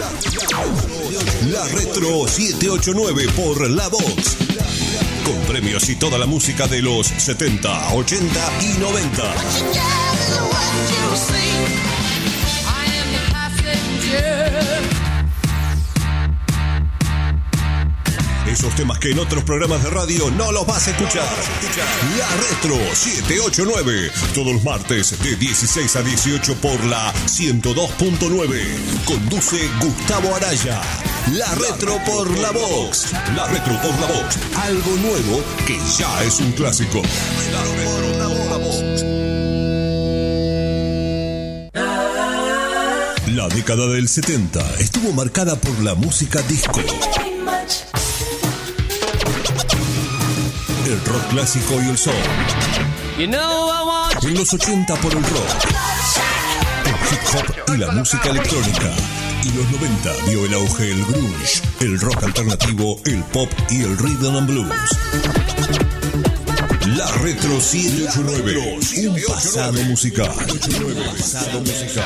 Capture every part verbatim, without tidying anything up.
La Retro setecientos ochenta y nueve por La Vox. Con premios y toda la música de los setenta, ochenta y noventa. Esos temas que en otros programas de radio no los vas a escuchar. La Retro setecientos ochenta y nueve. Todos los martes de dieciséis a dieciocho por la ciento dos punto nueve. Conduce Gustavo Araya. La Retro por La Vox. La Retro por La Vox. Algo nuevo que ya es un clásico. La Retro por La Vox. La década del setenta estuvo marcada por la música disco. El rock clásico y el soul. You know en los ochenta por el rock, el hip hop y la música electrónica. Y los noventa vio el auge del grunge, el rock alternativo, el pop y el rhythm and blues. La Retro setecientos ochenta y nueve, un pasado musical. Un pasado musical.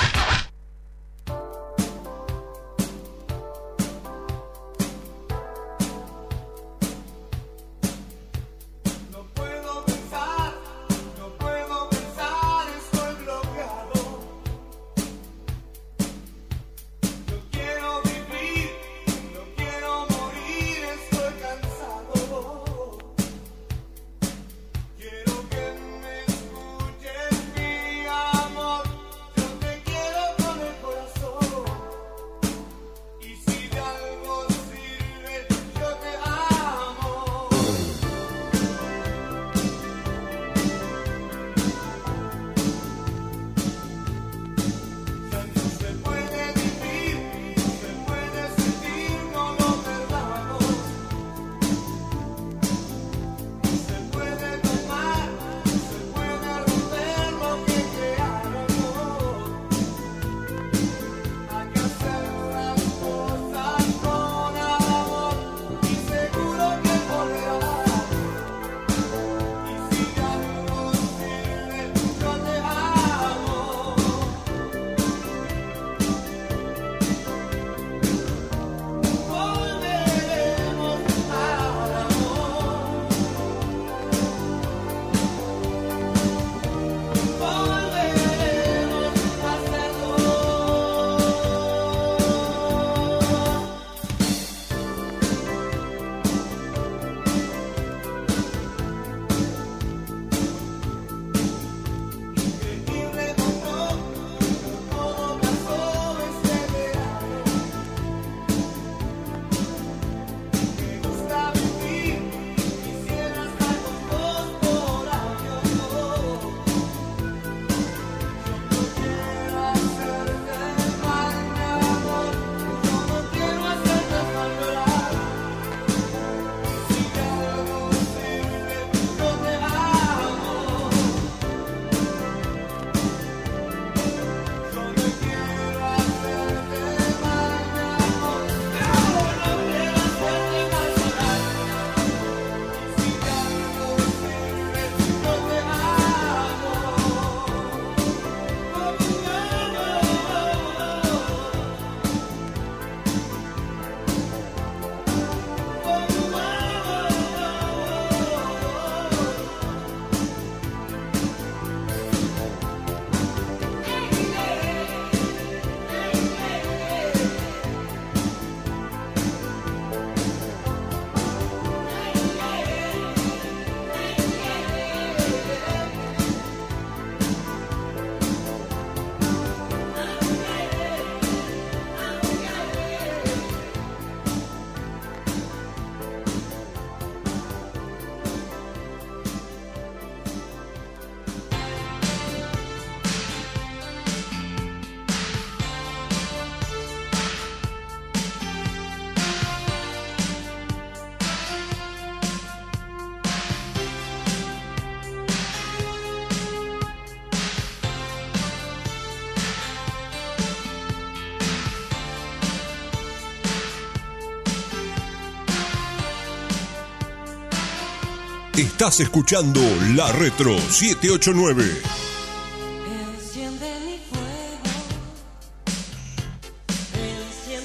Estás escuchando La Retro setecientos ochenta y nueve. Enciende mi fuego, enciende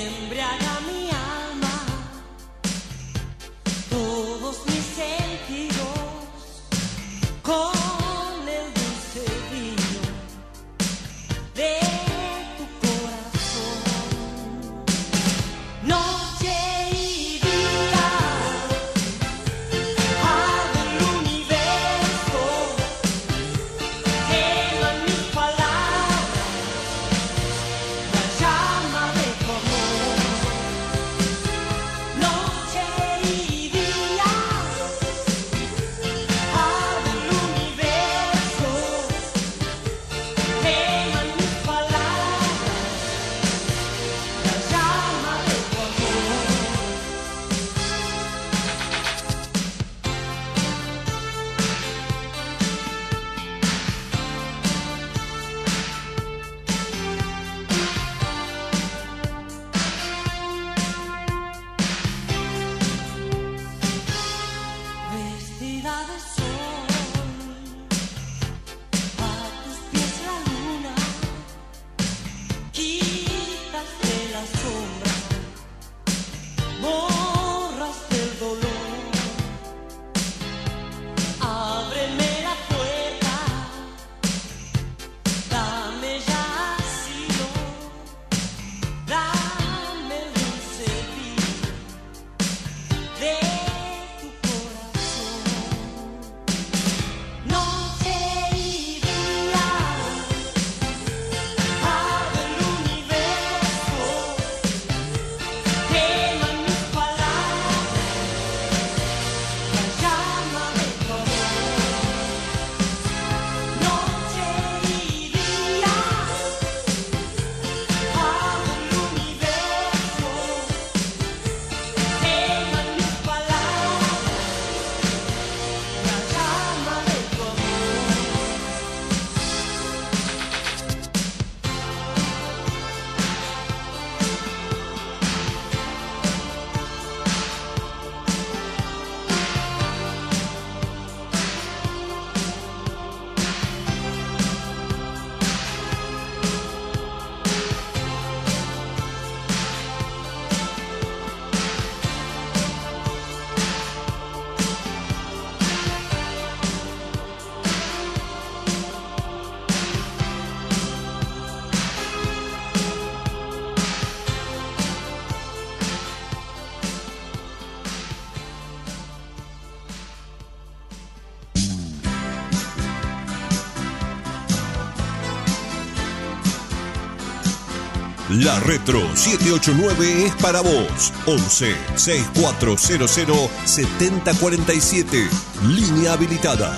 La Retro siete ocho nueve es para vos. once, sesenta y cuatro cero cero, setenta cuarenta y siete. Línea habilitada.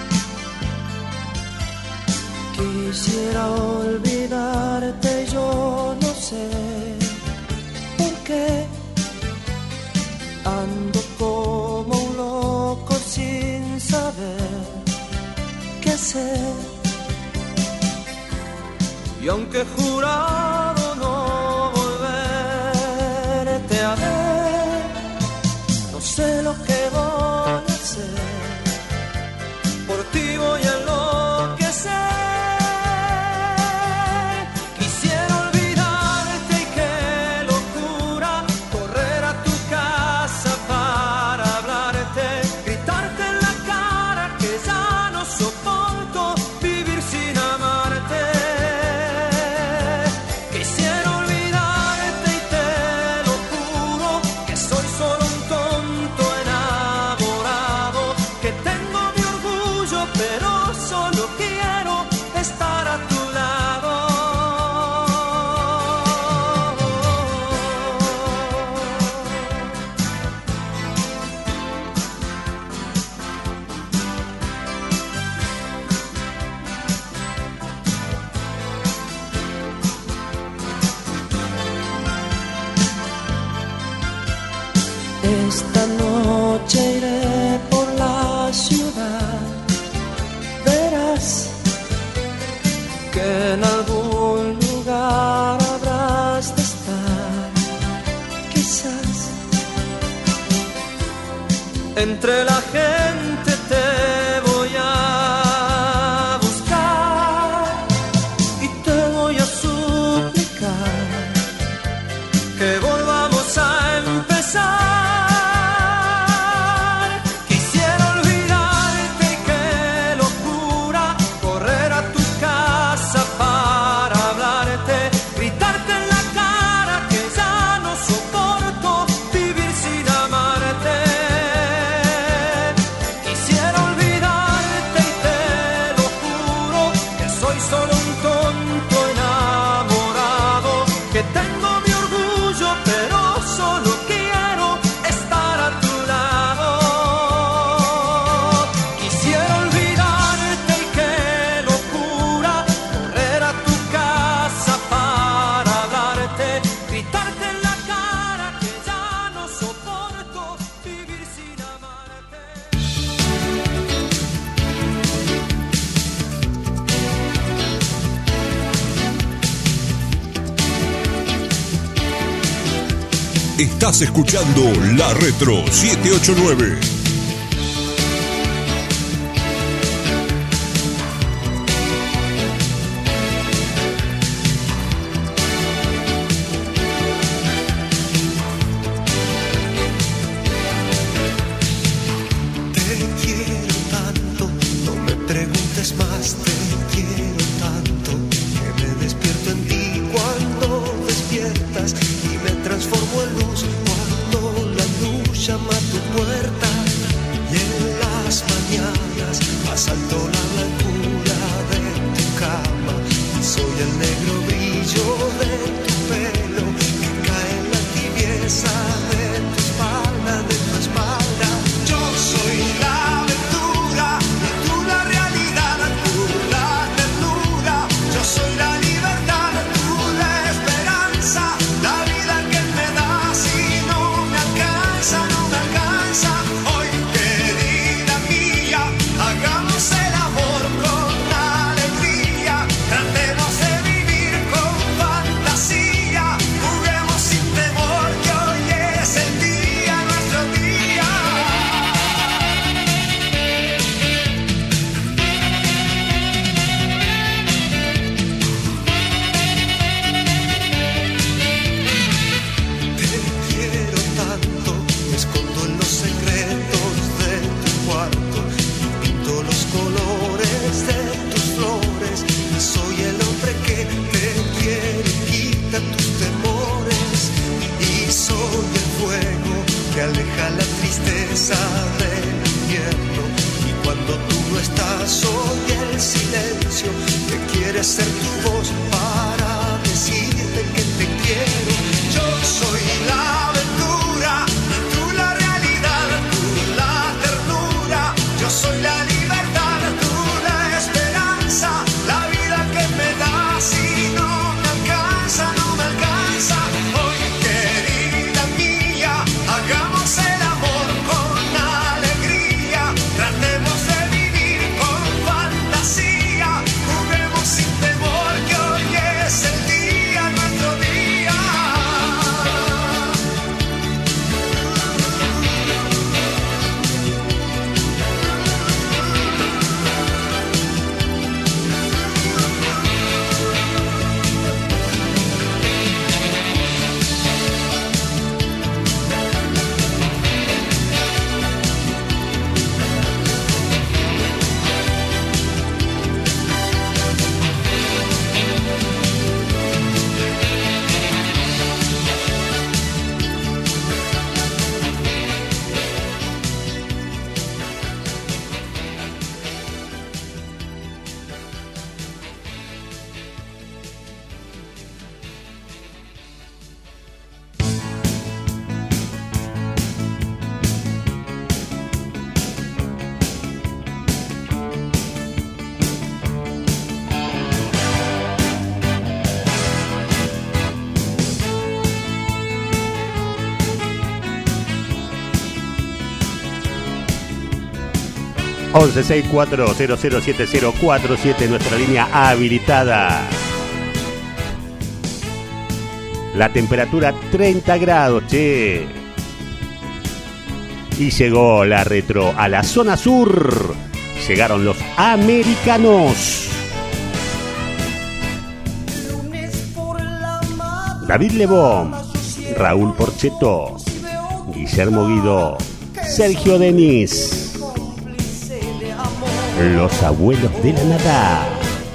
Quisiera olvidarte, yo no sé por qué. Ando como un loco sin saber qué hacer. Y aunque he jurado no volverte a ver, no sé lo que voy a hacer. Por ti voy a enloquecer. Quisiera olvidarte y qué locura correr a tu casa para hablarte, gritarte en la cara que ya no soporto vivir sin amarte. Esta noche iré por la ciudad, verás que en algún lugar habrás de estar, quizás entre la gente te voy a buscar y te voy a suplicar que voy Estás escuchando La Retro siete ocho nueve. once sesenta y cuatro cero cero siete cero cuatro siete, nuestra línea habilitada. La temperatura treinta grados, che. Y llegó la retro a la zona sur. Llegaron los americanos. David Lebón, Raúl Porchetto, Guillermo Guido, Sergio Denis. Los abuelos de la nada.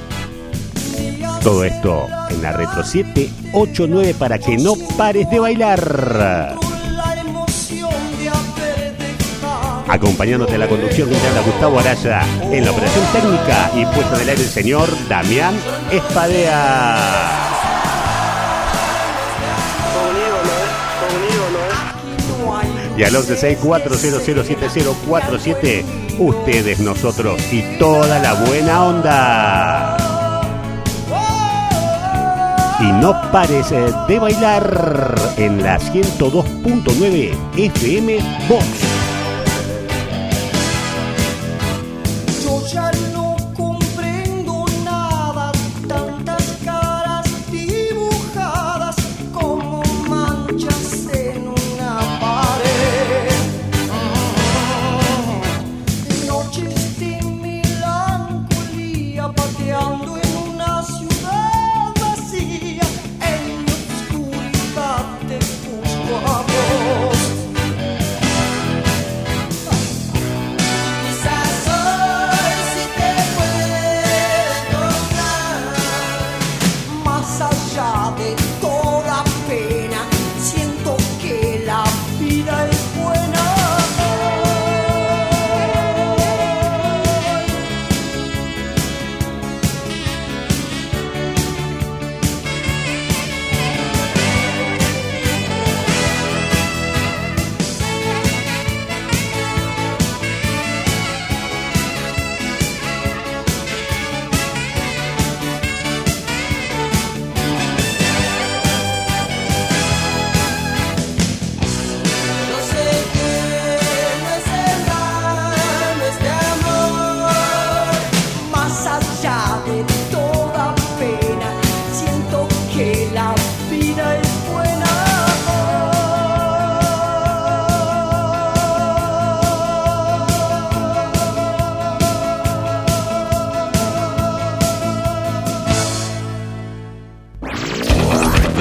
Todo esto en la Retro siete ocho nueve para que no pares de bailar. Acompañándote en la conducción de Gustavo Araya, en la operación técnica y puesta del aire el señor Damián Espadea. Y al once sesenta y cuatro cero cero siete cero cuatro siete, ustedes, nosotros y toda la buena onda. Y no pares de bailar en la ciento dos punto nueve F M Vox. Tantas caras dibujadas como manchas en un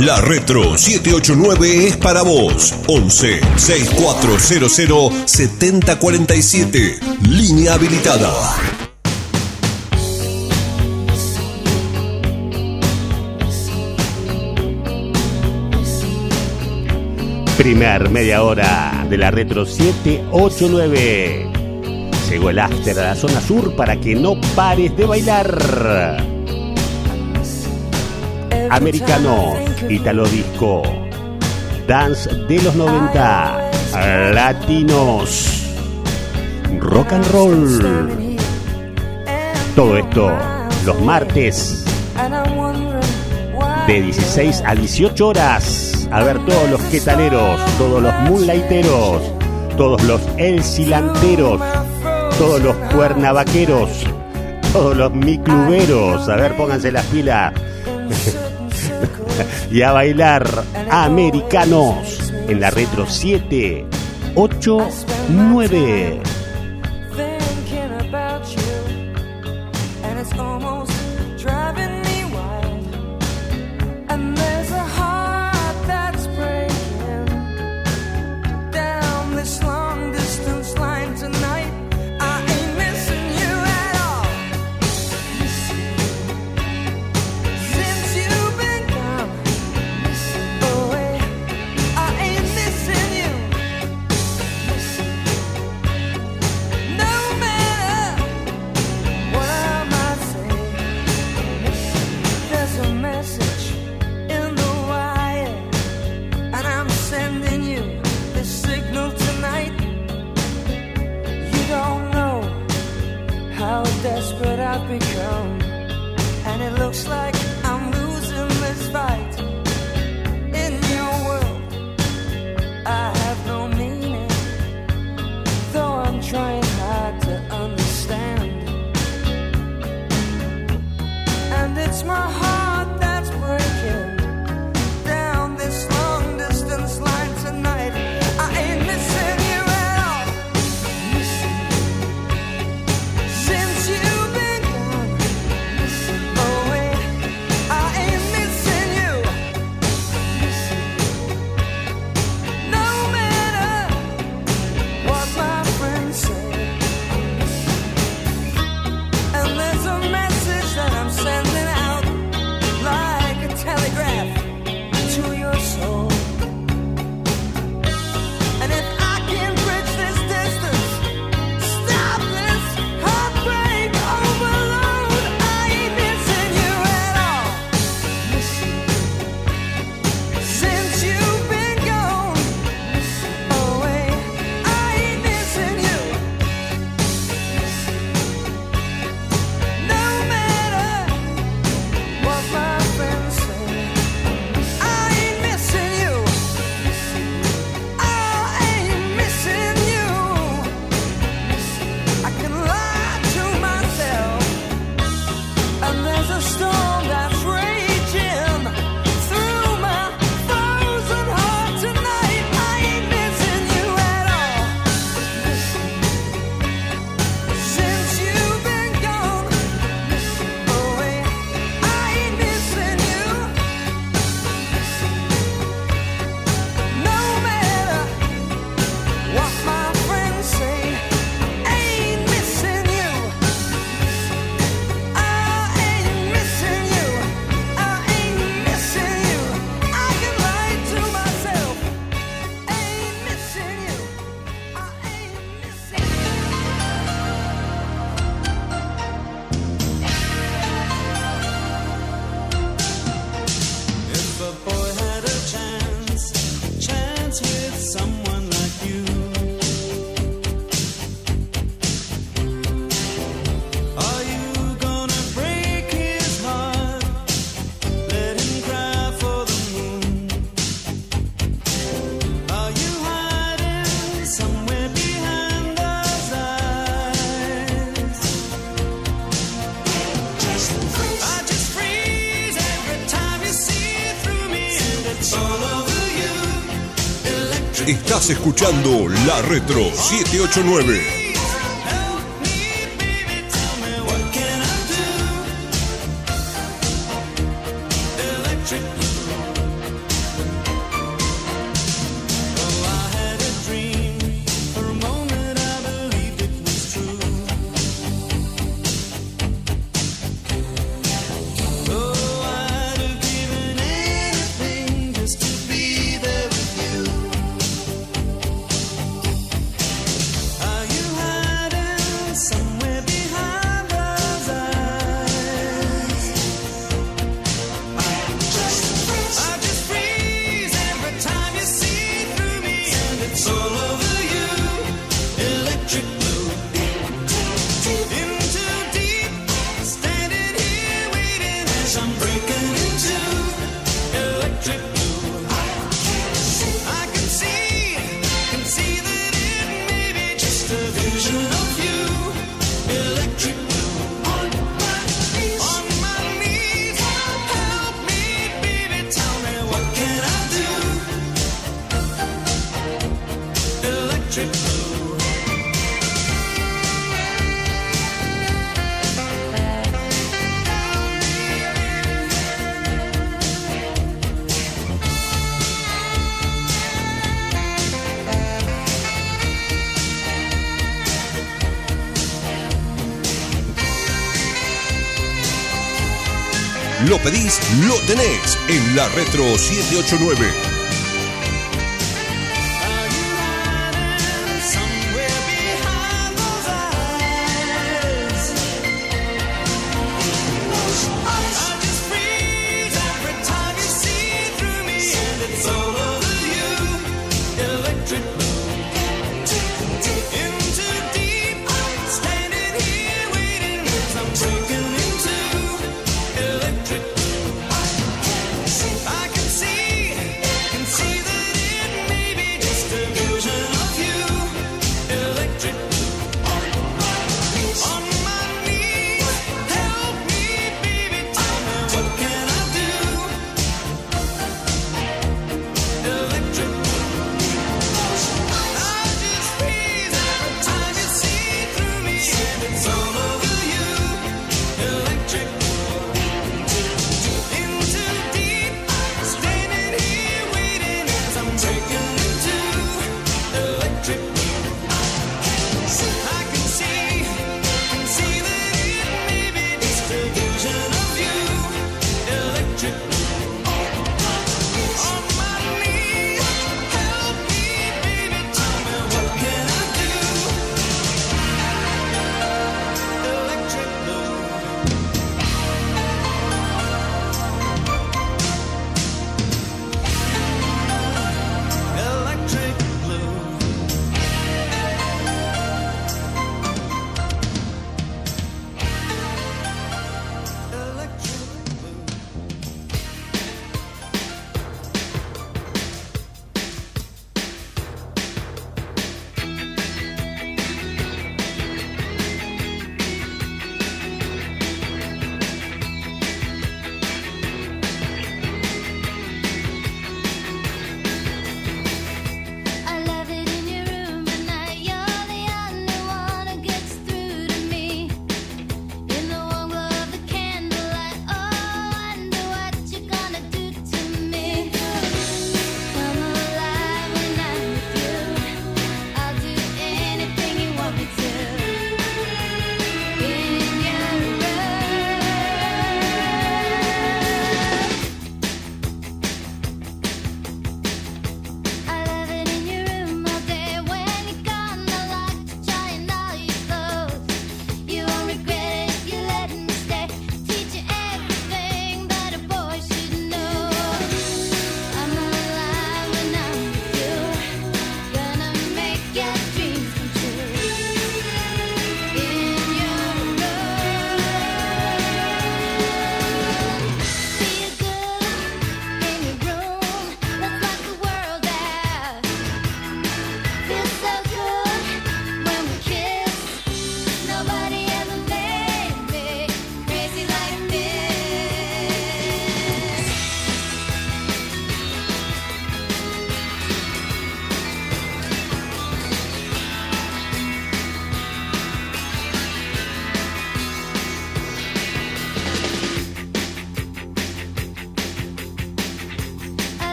La Retro siete ocho nueve es para vos. once sesenta y cuatro cero cero setenta cuarenta y siete. Línea habilitada. Primer media hora de la Retro siete ocho nueve. Llegó el after a la zona sur para que no pares de bailar. Americanos, Italo Disco, Dance de los noventa, Latinos, Rock and Roll. Todo esto los martes de dieciséis a dieciocho horas. A ver, todos los quetaleros, todos los moonlighteros, todos los elcilanteros, todos los cuernavaqueros, todos los micluberos. A ver, pónganse las pilas. Y a bailar Americanos en la Retro siete ocho nueve. Estás escuchando La Retro siete ocho nueve. electric blue. Lo pedís, lo tenés en la Retro siete ocho nueve.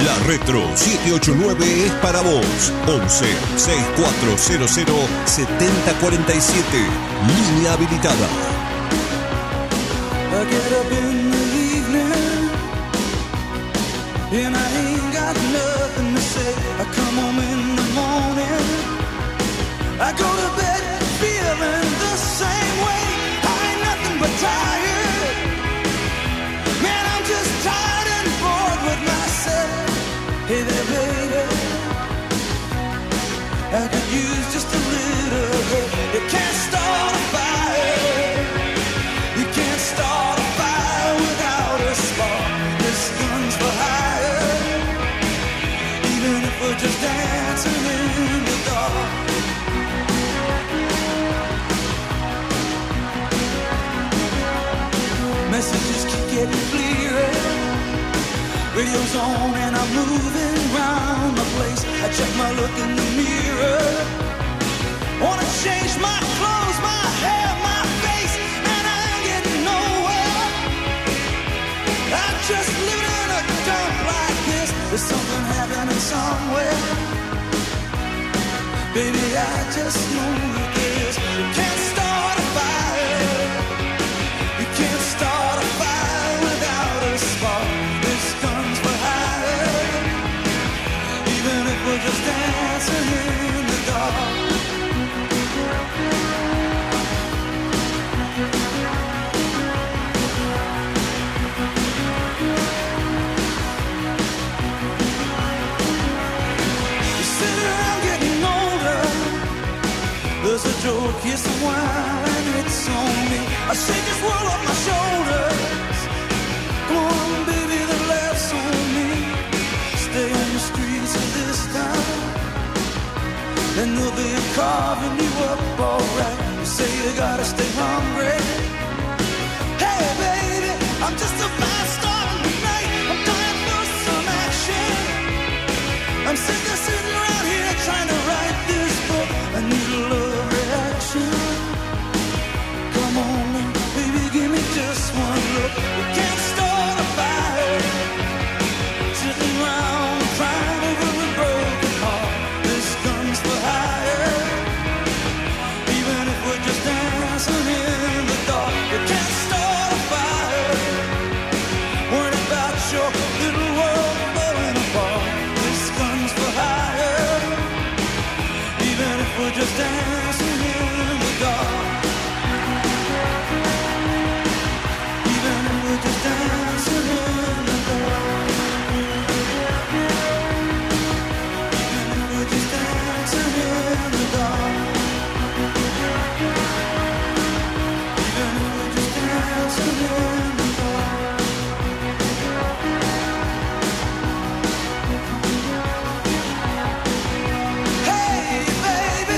La Retro siete ocho nueve es para vos. once, sesenta y cuatro cero cero, setenta cuarenta y siete. Línea habilitada. I get up in the evening and I ain't got nothing to say. I come home in the morning, I go to bed feeling the same way. I ain't nothing but tired. Man, I'm just tired and bored with myself. Hey there, baby, I could use just a little help. You can't start a fire. You can't start a fire without a spark. This gun's for hire. Even if we're just dancing in the dark. Messages keep getting clearer. Radio's on and I'm moving around the place. I check my look in the mirror. Wanna change my clothes, my hair, my face, and I ain't getting nowhere. I just live in a dump like this. There's something happening somewhere. Baby, I just know that this. You can't start a fire. You can't start a fire without a spark. This gun's for hire. Even if we're just dancing in the dark. You sit around getting older. There's a joke, here's the wine, and it's on me. I shake this world off my shoulders. Come on, baby, the laughs on me. Stay on the streets of this town, and they'll be carving you up alright. You say you gotta stay hungry. Hey, baby, I'm just a fast star tonight. I'm dying for some action. I'm sick of sitting around here trying to write this book. I need a love reaction. Come on, baby, give me just one look. We can't start a fire. Sitting around crying over a broken heart. This gun's for hire. Even if we're just dancing in the dark. We can't start a fire. Worried about your little world falling apart. This gun's for hire. Even if we're just dancing in the dark. Even if we're just dancing in the dark. Even if we're just dancing in the dark. Even if we're just dancing in the dark. Hey, baby.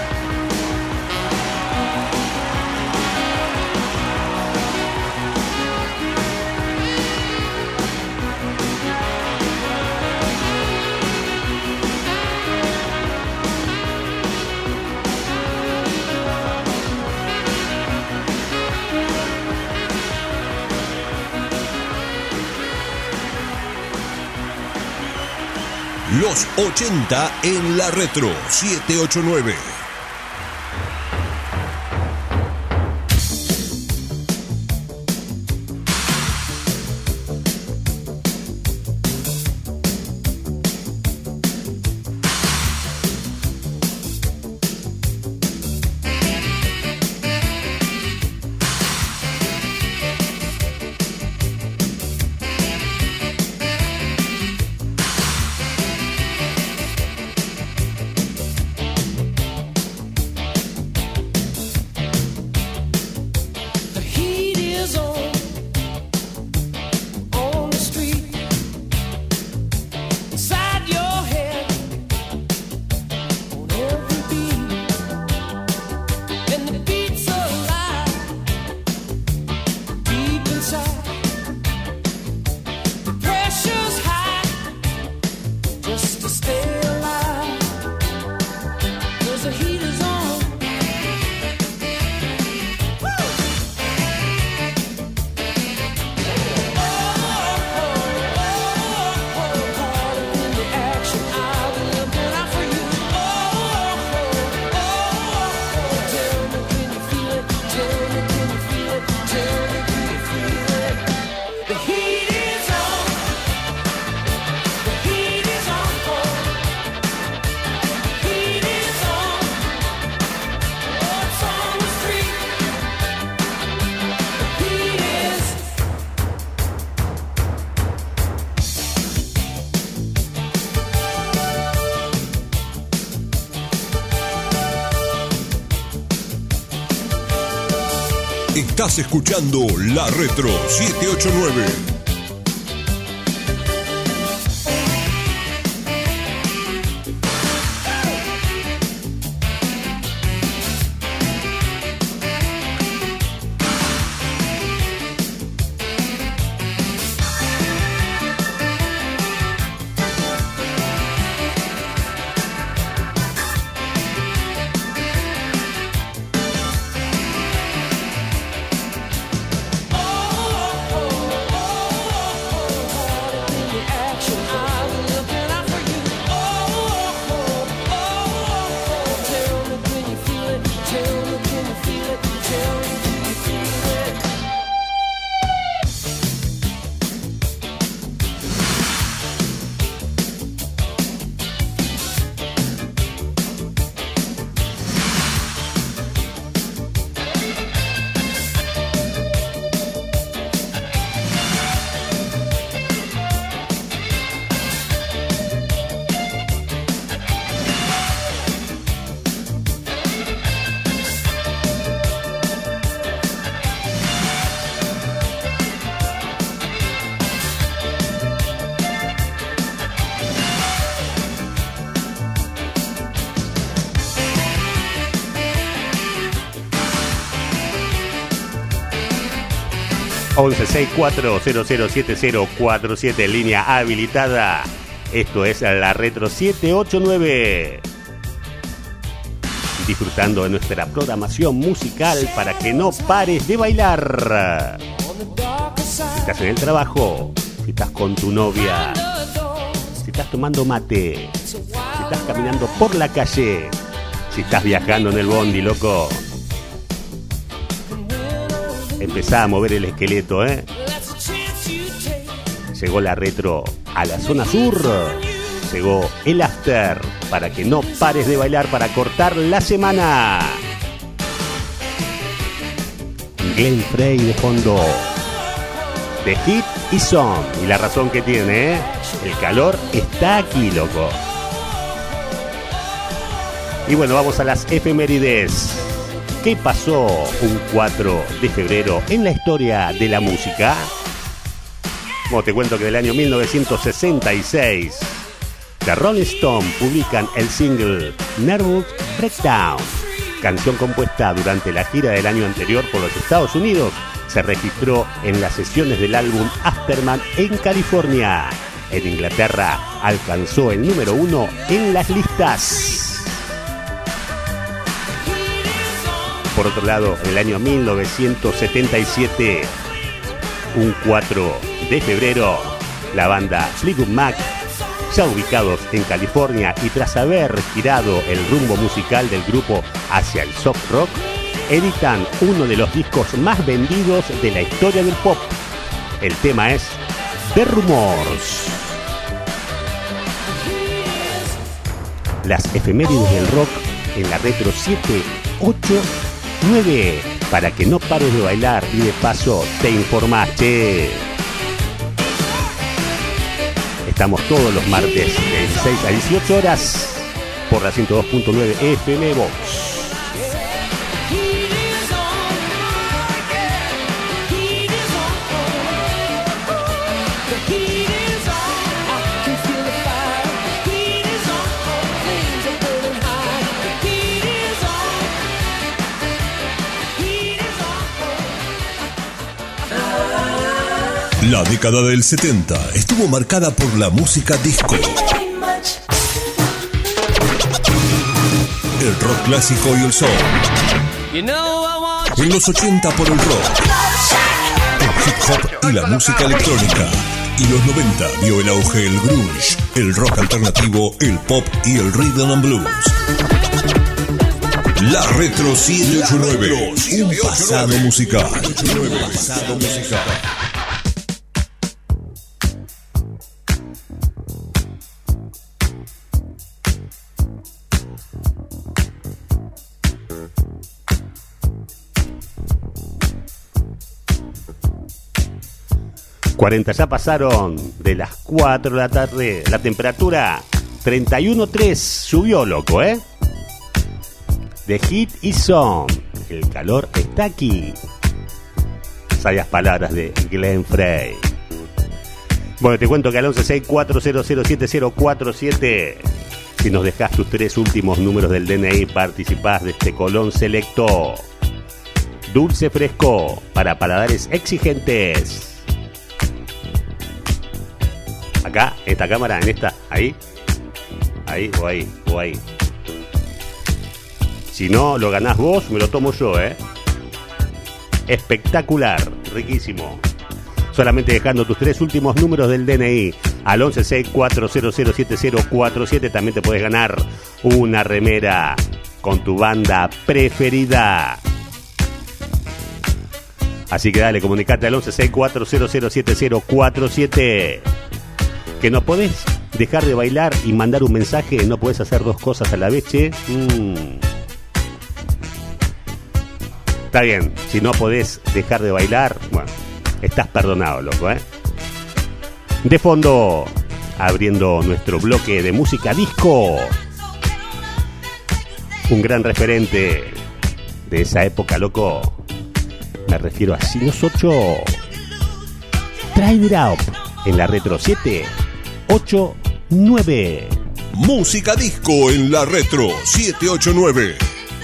Los ochenta en la Retro siete ocho nueve. Estás escuchando La Retro siete ocho nueve. once sesenta y cuatro cero cero siete cero cuatro siete, línea habilitada. Esto es La Retro siete ocho nueve. Disfrutando de nuestra programación musical para que no pares de bailar. Si estás en el trabajo, si estás con tu novia, si estás tomando mate, si estás caminando por la calle, si estás viajando en el bondi, loco, empezá a mover el esqueleto, ¿eh? Llegó La Retro a la zona sur. Llegó el after para que no pares de bailar, para cortar la semana. Glenn Frey de fondo. The Heat is on. Y la razón que tiene, ¿eh? El calor está aquí, loco. Y bueno, vamos a las efemérides. ¿Qué pasó un cuatro de febrero en la historia de la música? Bueno, te cuento que del año mil novecientos sesenta y seis, The Rolling Stones publican el single Nervous Breakdown, canción compuesta durante la gira del año anterior por los Estados Unidos. Se registró en las sesiones del álbum Aftermath en California. En Inglaterra alcanzó el número uno en las listas. Por otro lado, en el año mil novecientos setenta y siete, un cuatro de febrero, la banda Fleetwood Mac, ya ubicados en California y tras haber girado el rumbo musical del grupo hacia el soft rock, editan uno de los discos más vendidos de la historia del pop. El tema es The Rumors. Las efemérides del rock en la Retro siete ocho nueve, para que no pares de bailar y de paso te informaste. Estamos todos los martes de dieciséis a dieciocho horas por la ciento dos punto nueve F M Vox. La década del setenta estuvo marcada por la música disco, el rock clásico y el soul. En los ochenta por el rock, el hip hop y la música electrónica. Y los noventa vio el auge del grunge, el rock alternativo, el pop y el rhythm and blues. La Retro siete ocho nueve, un pasado musical. Un pasado musical. cuarenta ya pasaron de las cuatro de la tarde. La temperatura treinta y uno punto tres. Subió, loco, ¿eh? The Heat is on. El calor está aquí. sabias palabras de Glenn Frey. Bueno, te cuento que al once sesenta y cuatro cero cero siete cero cuatro siete, si nos dejás tus tres últimos números del D N I, participás de este Colón Selecto. Dulce fresco para paladares exigentes. Acá, en esta cámara, en esta, ahí. Ahí o ahí, o ahí. Si no lo ganás vos, me lo tomo yo, ¿eh? Espectacular, riquísimo. Solamente dejando tus tres últimos números del D N I al once sesenta y cuatro cero cero siete cero cuatro siete. También te puedes ganar una remera con tu banda preferida. Así que dale, comunicate al once sesenta y cuatro cero cero siete cero cuatro siete. Que no podés dejar de bailar y mandar un mensaje, no podés hacer dos cosas a la vez, che. Mm. Está bien, si no podés dejar de bailar, bueno, estás perdonado, loco, ¿eh? De fondo, abriendo nuestro bloque de música disco, un gran referente de esa época, loco. Me refiero a Sinos ocho. Try It Out en la Retro siete ocho nueve. Música disco en la Retro siete ocho nueve.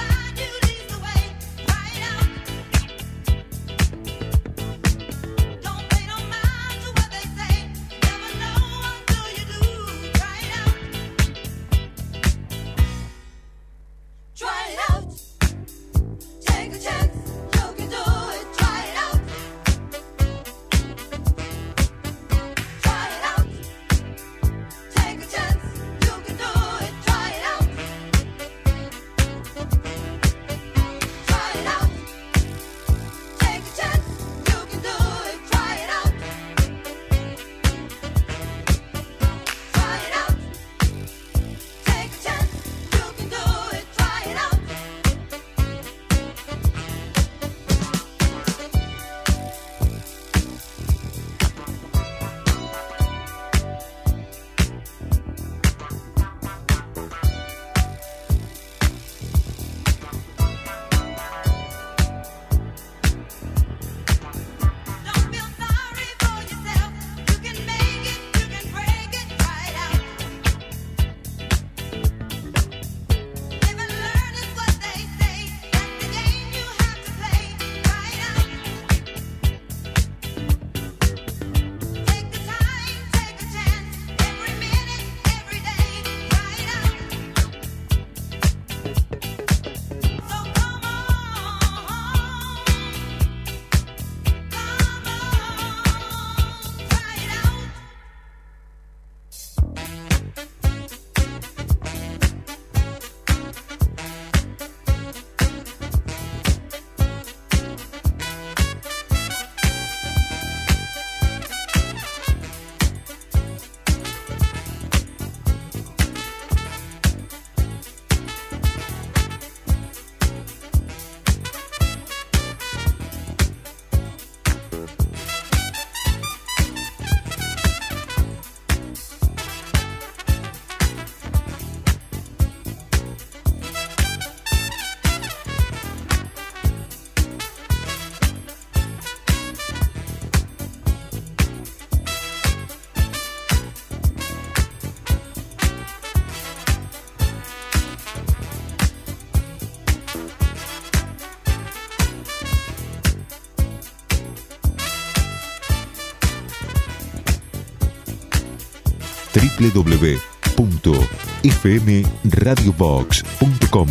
w w w punto f m radio box punto com.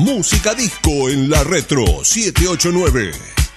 Música disco en la Retro siete ocho nueve.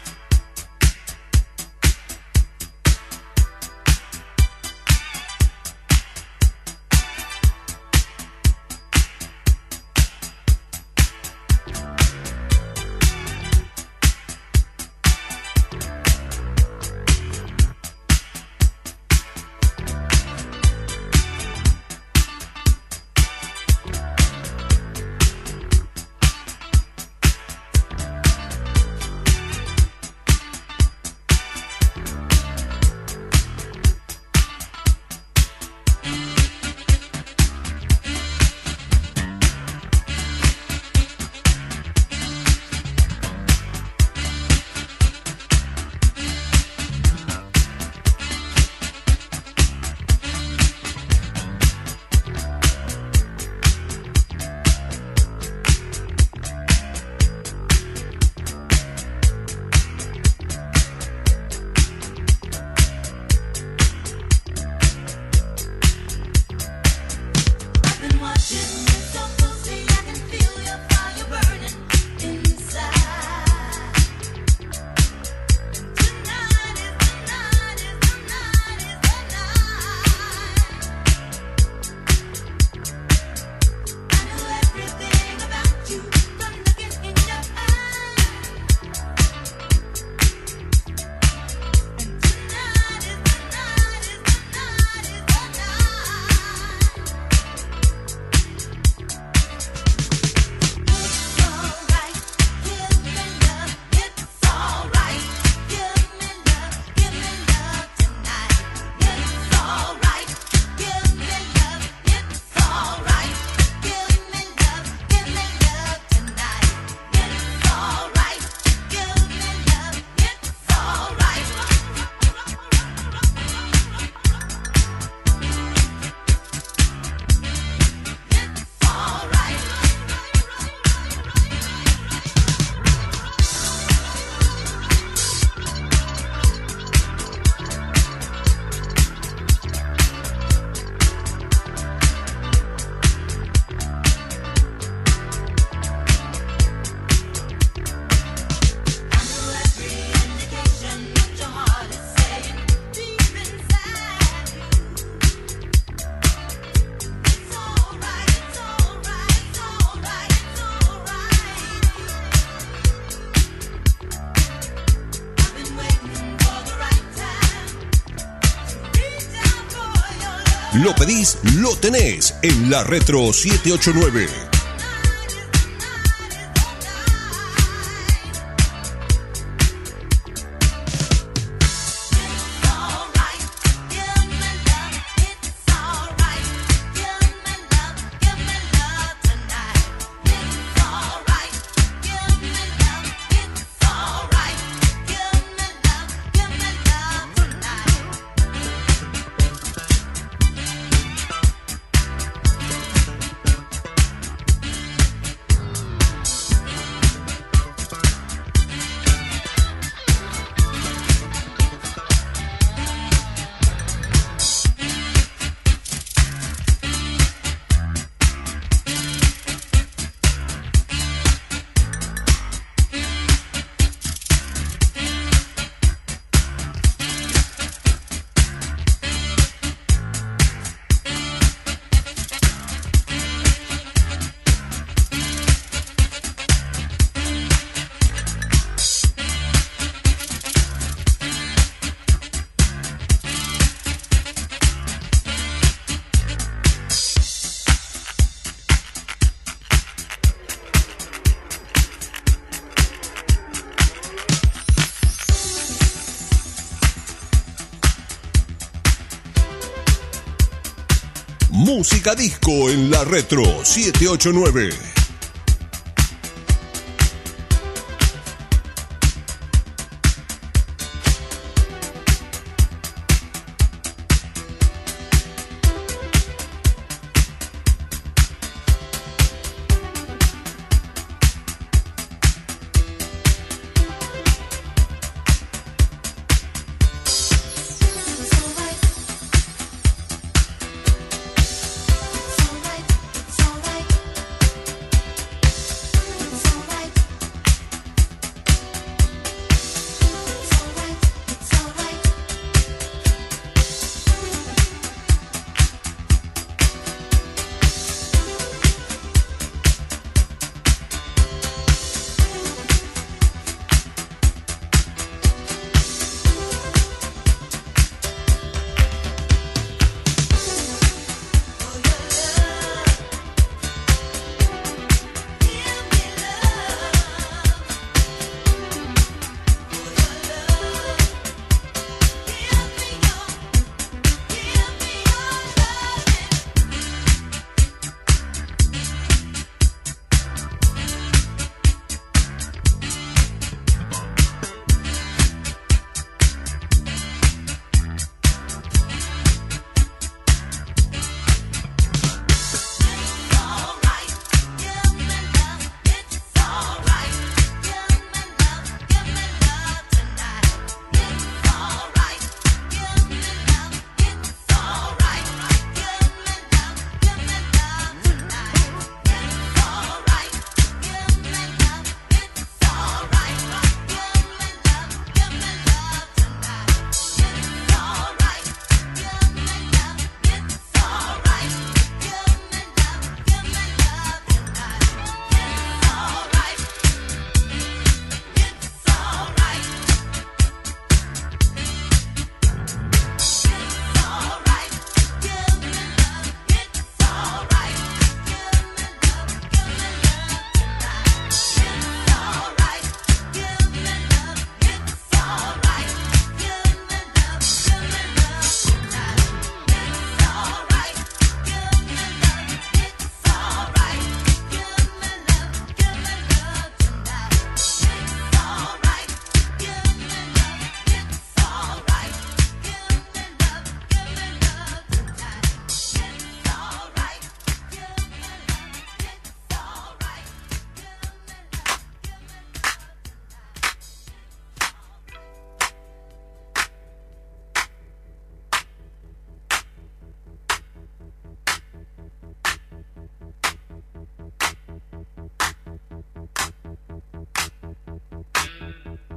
Lo pedís, lo tenés en la Retro siete ocho nueve. Música disco en la Retro siete ocho nueve.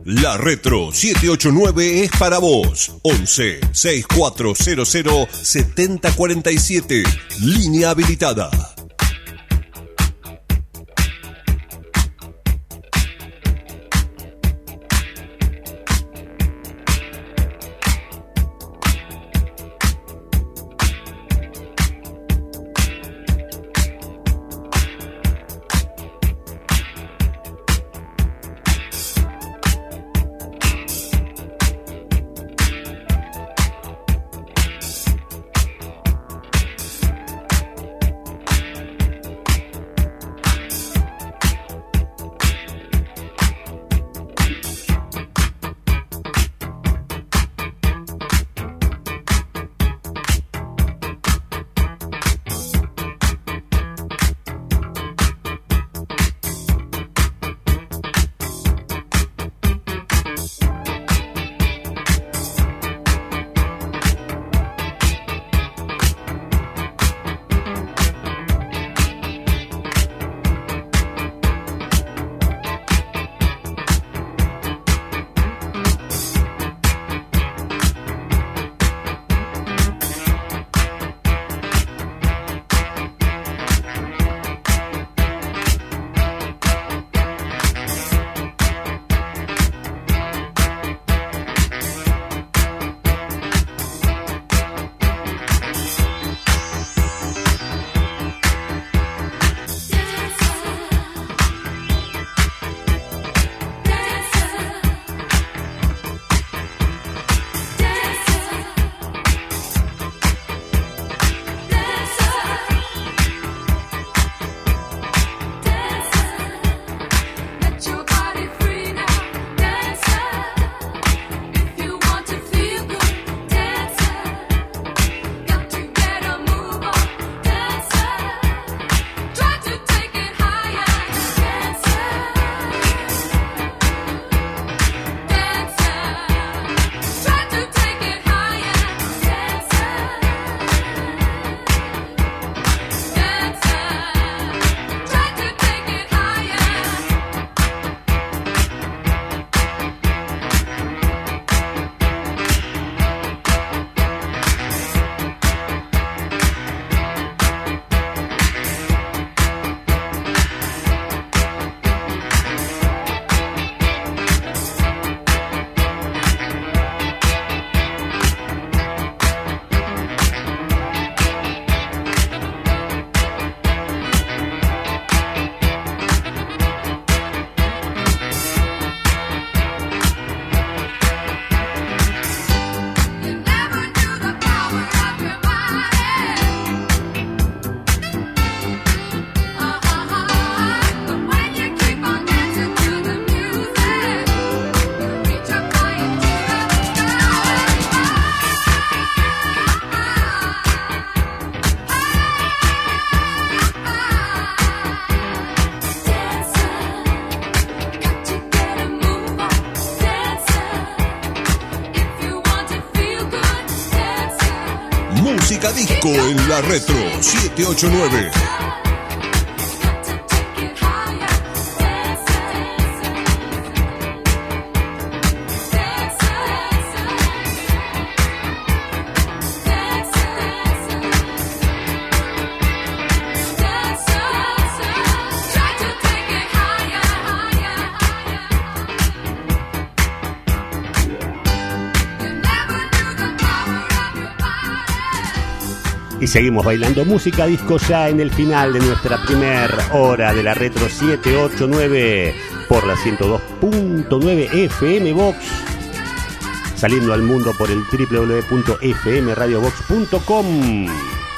La Retro siete ocho nueve es para vos. once sesenta y cuatro cero cero setenta cuarenta y siete. Línea habilitada. Música disco en la Retro siete ocho nueve. Y seguimos bailando música disco ya en el final de nuestra primer hora de la Retro siete ocho nueve por la ciento dos punto nueve F M Box, saliendo al mundo por el doble u doble u doble u punto f m radio box punto com.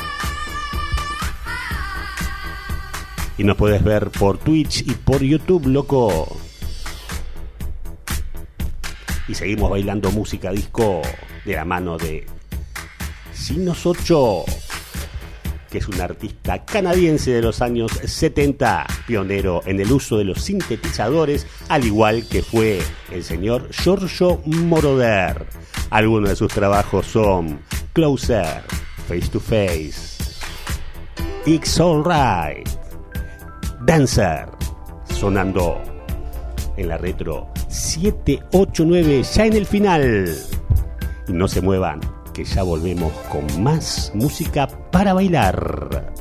Y nos puedes ver por Twitch y por YouTube, loco. Y seguimos bailando música disco de la mano de Sinos ocho, que es un artista canadiense de los años setenta, pionero en el uso de los sintetizadores, al igual que fue el señor Giorgio Moroder. Algunos de sus trabajos son Closer, Face to Face, It's Alright, Dancer, sonando en la Retro siete ocho nueve, ya en el final. Y no se muevan, que ya volvemos con más música para bailar.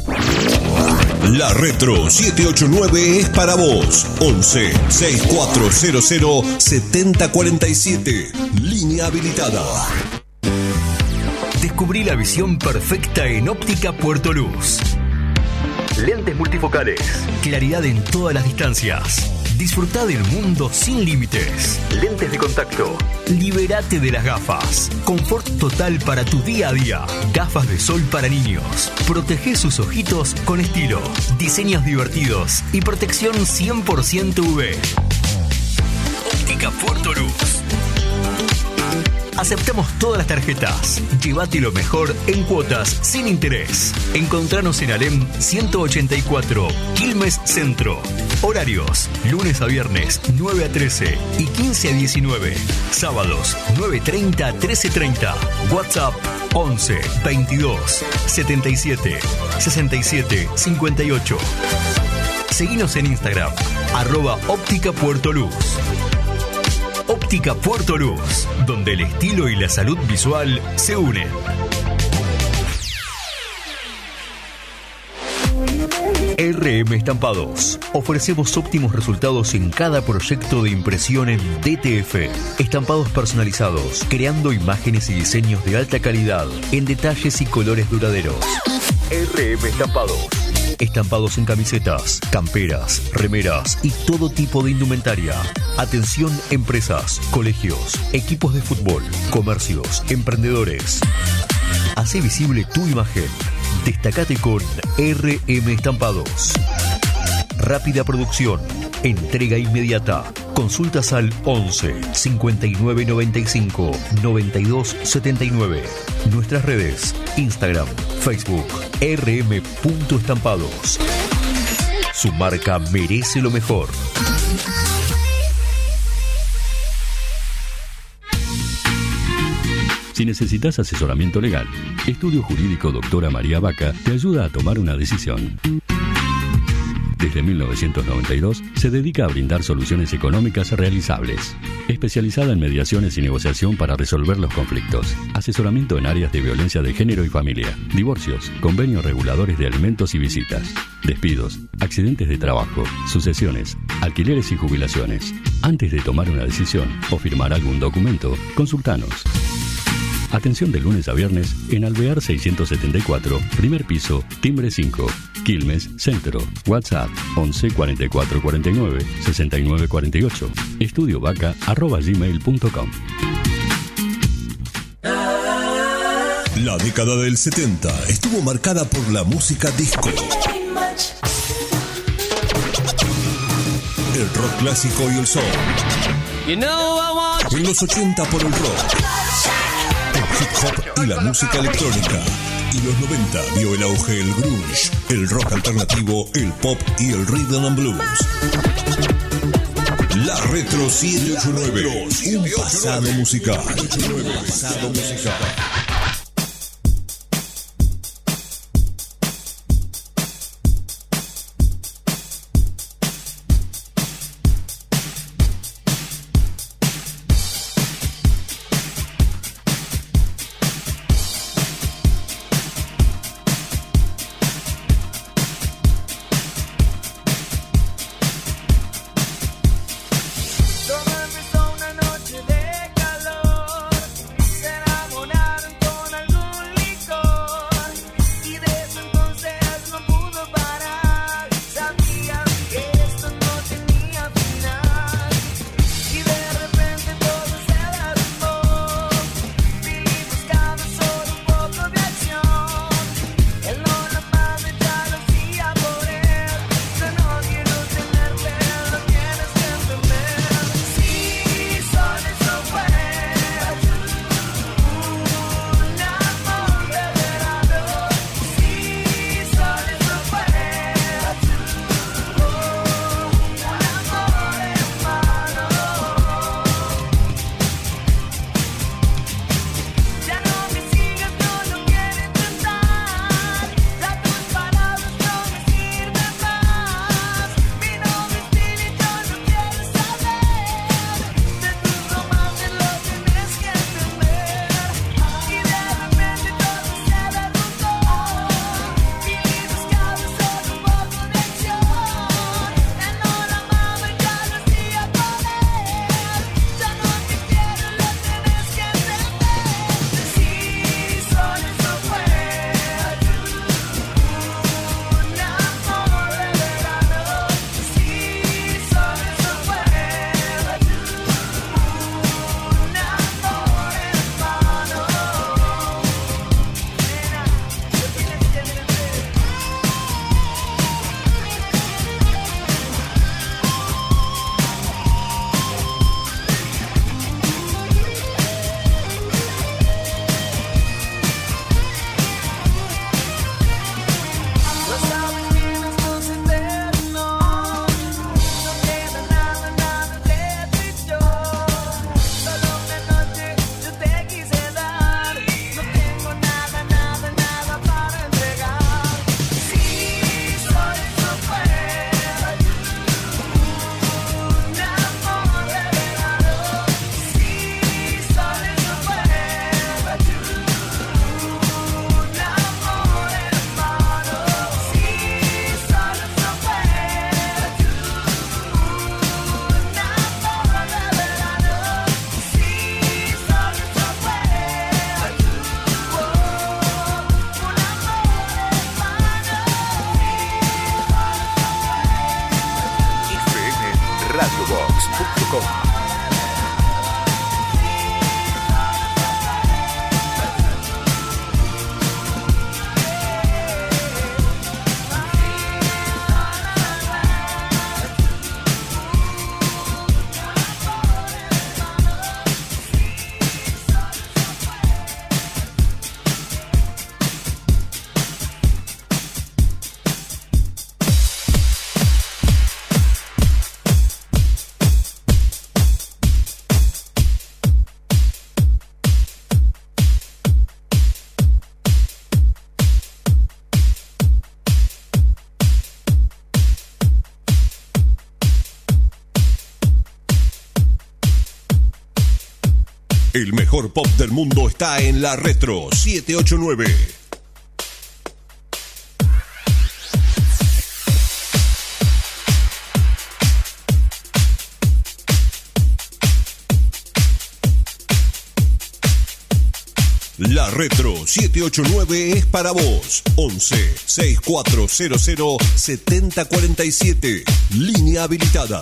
La Retro siete ocho nueve es para vos. once, sesenta y cuatro cero cero, setenta cuarenta y siete. Línea habilitada. Descubrí la visión perfecta en Óptica Puerto Luz. Lentes multifocales, claridad en todas las distancias. Disfrutá del mundo sin límites. Lentes de contacto. Libérate de las gafas. Confort total para tu día a día. Gafas de sol para niños. Protege sus ojitos con estilo. Diseños divertidos y protección cien por ciento U V. Óptica Puerto Luz. Aceptamos todas las tarjetas. Llévate lo mejor en cuotas sin interés. Encontranos en Alem ciento ochenta y cuatro, Quilmes Centro. Horarios: lunes a viernes nueve a trece y quince a diecinueve. Sábados nueve treinta a trece treinta. WhatsApp once, veintidós, setenta y siete, sesenta y siete, cincuenta y ocho. Seguinos en Instagram, arroba Óptica Puerto Luz. Óptica Puerto Luz, donde el estilo y la salud visual se unen. R M Estampados. Ofrecemos óptimos resultados en cada proyecto de impresión en D T F. Estampados personalizados, creando imágenes y diseños de alta calidad en detalles y colores duraderos. R M Estampados. Estampados en camisetas, camperas, remeras y todo tipo de indumentaria. Atención empresas, colegios, equipos de fútbol, comercios, emprendedores. Hace visible tu imagen. Destacate con R M Estampados. Rápida producción. Entrega inmediata. Consultas al once, cincuenta y nueve noventa y cinco, noventa y dos setenta y nueve. Nuestras redes: Instagram, Facebook, R M Estampados. Su marca merece lo mejor. Si necesitas asesoramiento legal, Estudio Jurídico Doctora María Vaca te ayuda a tomar una decisión. Desde mil novecientos noventa y dos se dedica a brindar soluciones económicas realizables. Especializada en mediaciones y negociación para resolver los conflictos. Asesoramiento en áreas de violencia de género y familia. Divorcios, convenios reguladores de alimentos y visitas. Despidos, accidentes de trabajo, sucesiones, alquileres y jubilaciones. Antes de tomar una decisión o firmar algún documento, consultanos. Atención de lunes a viernes en Alvear seiscientos setenta y cuatro, primer piso, timbre cinco, Quilmes Centro. WhatsApp once, cuarenta y cuatro cuarenta y nueve, sesenta y nueve cuarenta y ocho. estudiovaca arroba gmail punto com. La década del setenta estuvo marcada por la música disco. El rock clásico y el soul. En los ochenta por el rock. Hip hop y la música electrónica. Y los noventa vio el auge del grunge, el rock alternativo, el pop y el rhythm and blues. La Retro siete ocho nueve, un pasado musical. Un pasado musical. Todo empezó una noche de calor, se enamoraron. El mejor pop del mundo está en La Retro siete ocho nueve. La Retro siete ocho nueve es para vos. once, sesenta y cuatro cero cero, setenta cuarenta y siete. Línea habilitada.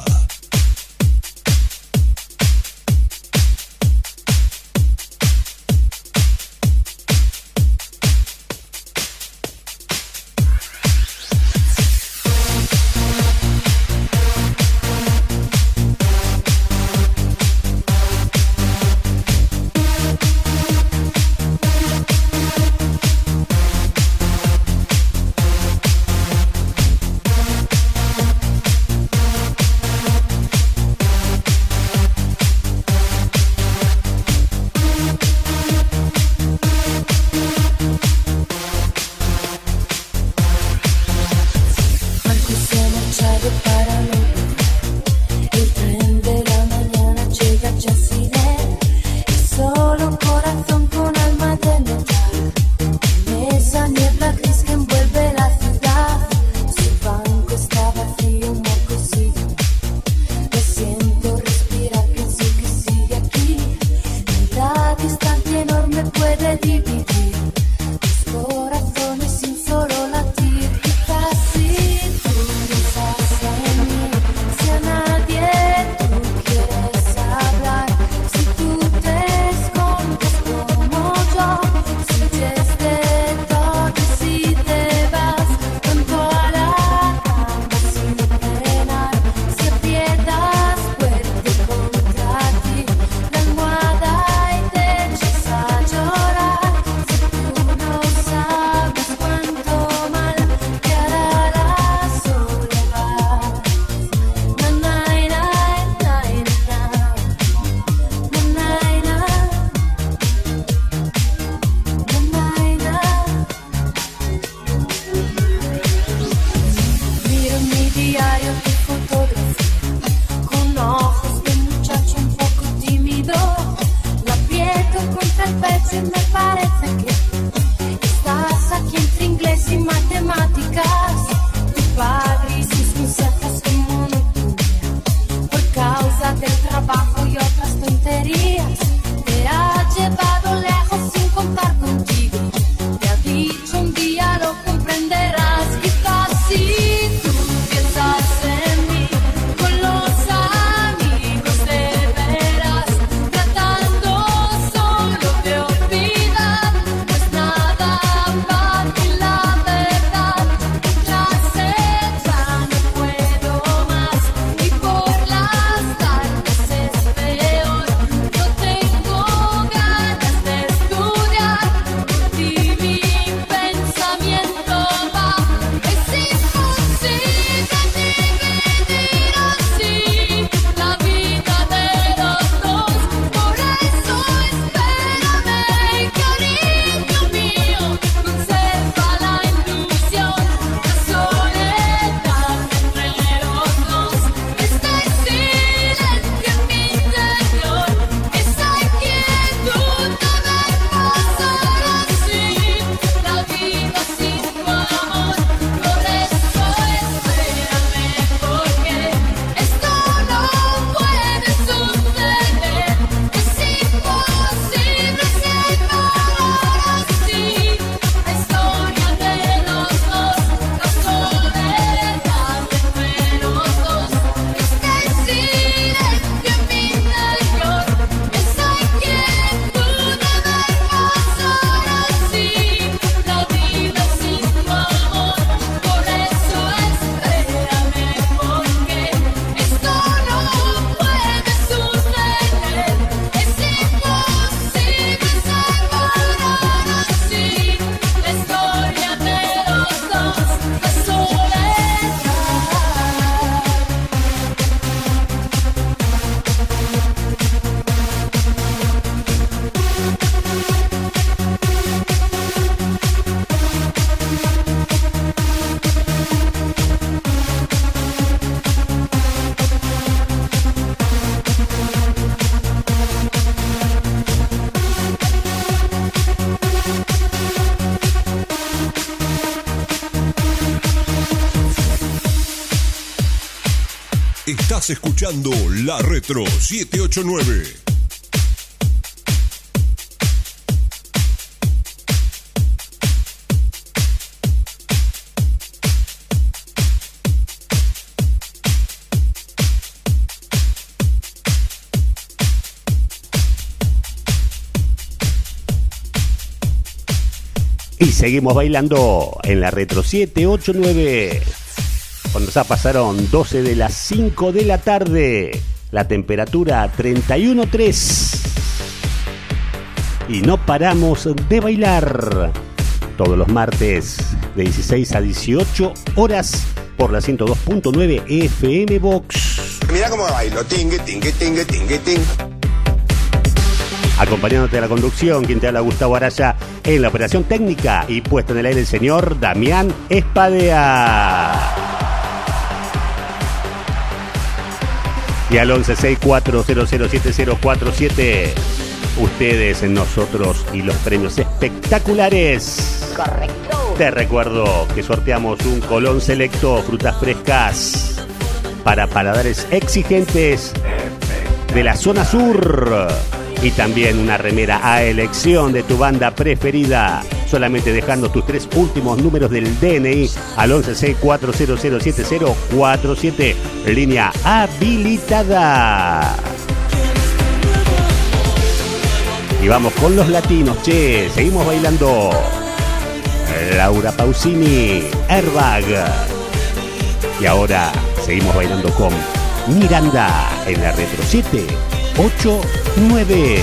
Tratando solo de olvidar. Estás escuchando La Retro siete ocho nueve. Y seguimos bailando en la Retro siete ocho nueve. Cuando ya pasaron doce de las cinco de la tarde. La temperatura treinta y uno punto tres. Y no paramos de bailar. Todos los martes de dieciséis a dieciocho horas por la ciento dos punto nueve F M Box. Mira cómo bailo. Tingue, tingue, tingue, tingue, tingue. Acompañándote a la conducción, quien te habla, Gustavo Araya, en la operación técnica y puesto en el aire el señor Damián Espadea. Y al once sesenta y cuatro cero cero siete cero cuatro siete, ustedes, nosotros y los premios espectaculares. Correcto. Te recuerdo que sorteamos un Colón Selecto, frutas frescas para paladares exigentes de la zona sur. Y también una remera a elección de tu banda preferida, solamente dejando tus tres últimos números del D N I al once sesenta y cuatro cero cero siete cero cuatro siete, línea habilitada. Y vamos con los latinos, che, seguimos bailando. Laura Pausini, Airbag. Y ahora seguimos bailando con Miranda en la Retro siete ocho nueve.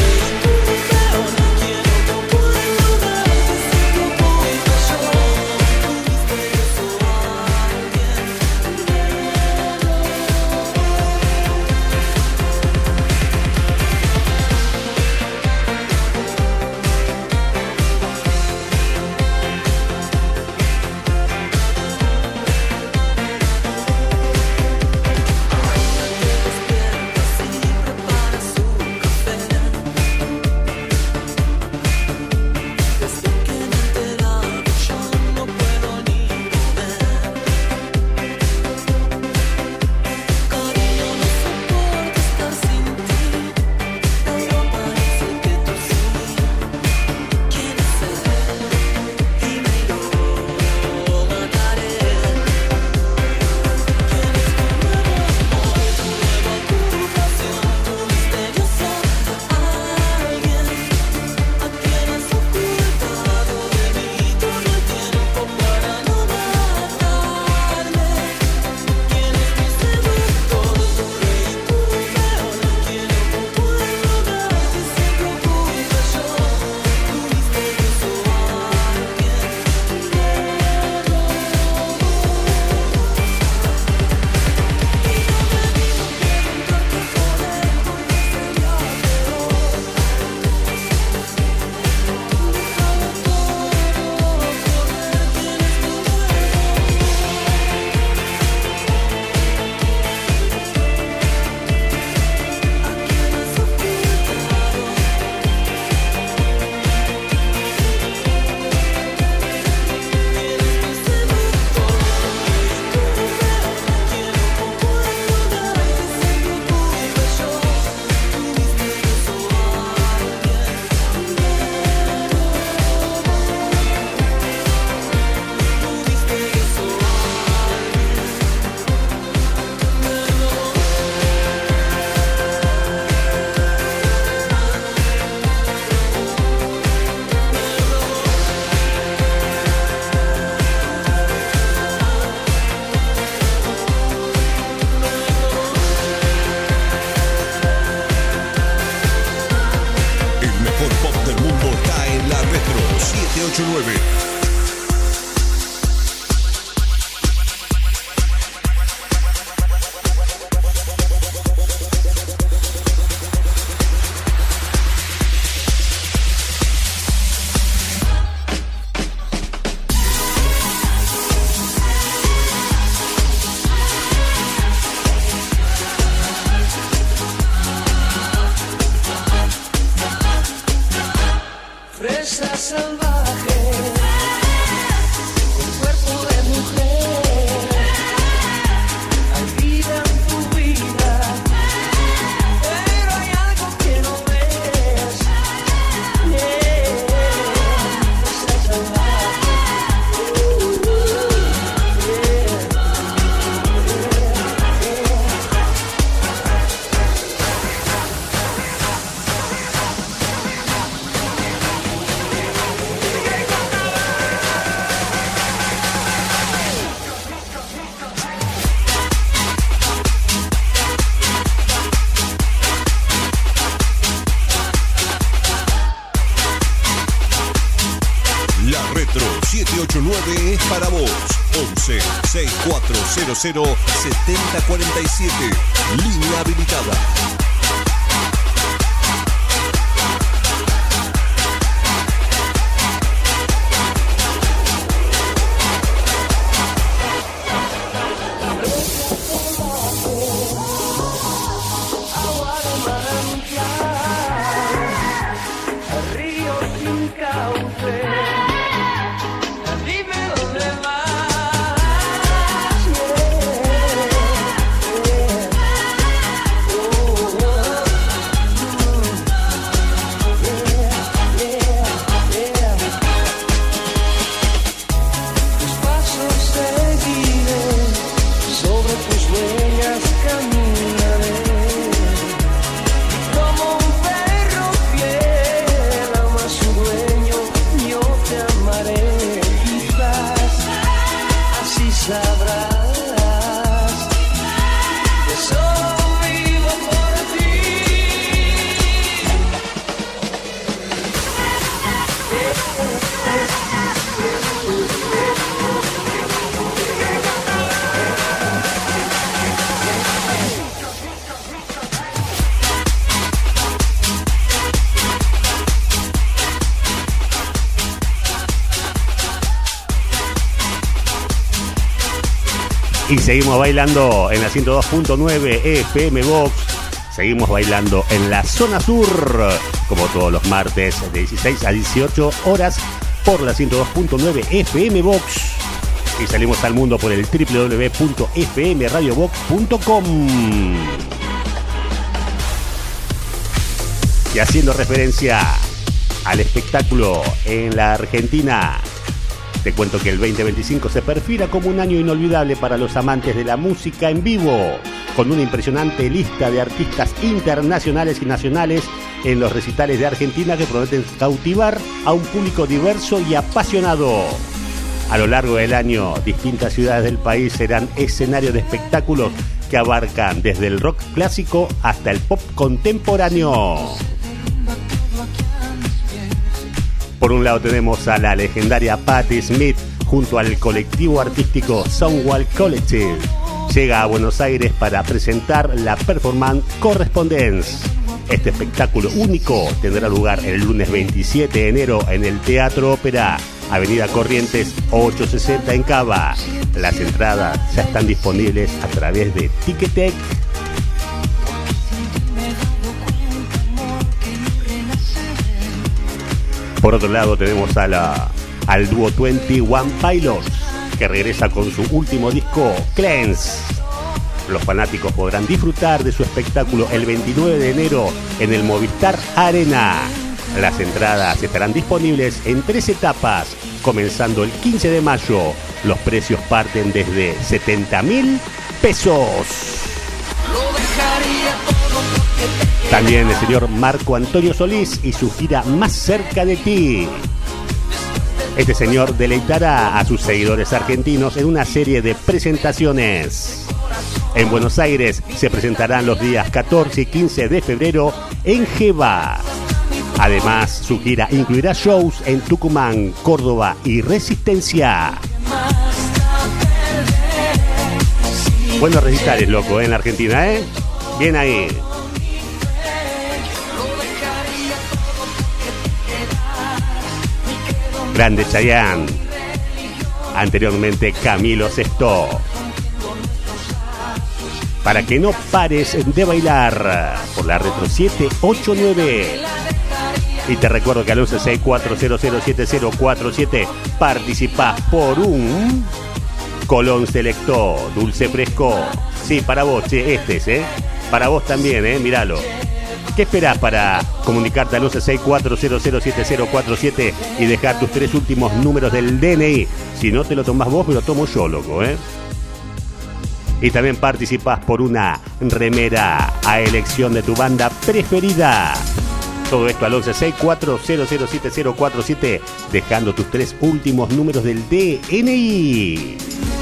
siete ocho nueve. Fresa salvaje, con cuerpo de mujer, hay vida en tu ocho nueve es para vos. once sesenta y cuatro cero cero setenta cuarenta y siete. Línea habilitada. Y seguimos bailando en la ciento dos punto nueve F M Box. Seguimos bailando en la zona sur, como todos los martes de dieciséis a dieciocho horas por la ciento dos punto nueve F M Box. Y salimos al mundo por el doble u doble u doble u punto f m radio box punto com. Y haciendo referencia al espectáculo en la Argentina, te cuento que el veinte veinticinco se perfila como un año inolvidable para los amantes de la música en vivo, con una impresionante lista de artistas internacionales y nacionales en los recitales de Argentina que prometen cautivar a un público diverso y apasionado. A lo largo del año, distintas ciudades del país serán escenarios de espectáculos que abarcan desde el rock clásico hasta el pop contemporáneo. Por un lado tenemos a la legendaria Patti Smith junto al colectivo artístico Soundwall Collective. Llega a Buenos Aires para presentar la performance Correspondence. Este espectáculo único tendrá lugar el lunes veintisiete de enero en el Teatro Ópera, Avenida Corrientes ochocientos sesenta en Cava. Las entradas ya están disponibles a través de Ticketek. Por otro lado tenemos a la, al dúo veintiuno Pilots, que regresa con su último disco, Cleanse. Los fanáticos podrán disfrutar de su espectáculo el veintinueve de enero en el Movistar Arena. Las entradas estarán disponibles en tres etapas, comenzando el quince de mayo. Los precios parten desde setenta mil pesos. También el señor Marco Antonio Solís y su gira Más cerca de ti. Este señor deleitará a sus seguidores argentinos en una serie de presentaciones. En Buenos Aires se presentarán los días catorce y quince de febrero en Geva. Además, su gira incluirá shows en Tucumán, Córdoba y Resistencia. Buenos recitales, loco, ¿eh? En la Argentina, ¿eh? Bien ahí. Grande Chayanne. Anteriormente Camilo Sesto. Para que no pares de bailar por la Retro siete ocho nueve. Y te recuerdo que al once sesenta y cuatro cero cero siete cero cuatro siete participás por un Colón Selecto dulce fresco. Sí, para vos, che, este es, ¿eh? Para vos también, ¿eh? Míralo. ¿Qué esperás para comunicarte al once sesenta y cuatro cero cero siete cero cuatro siete y dejar tus tres últimos números del D N I? Si no te lo tomás vos, me lo tomo yo, loco, ¿eh? Y también participás por una remera a elección de tu banda preferida. Todo esto al once sesenta y cuatro cero cero siete cero cuatro siete, dejando tus tres últimos números del D N I.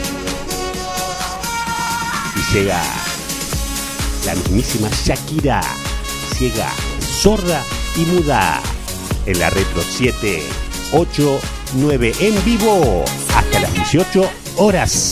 Y llega la mismísima Shakira, ciega, sorda y muda, en la Retro siete ocho nueve en vivo hasta las dieciocho horas.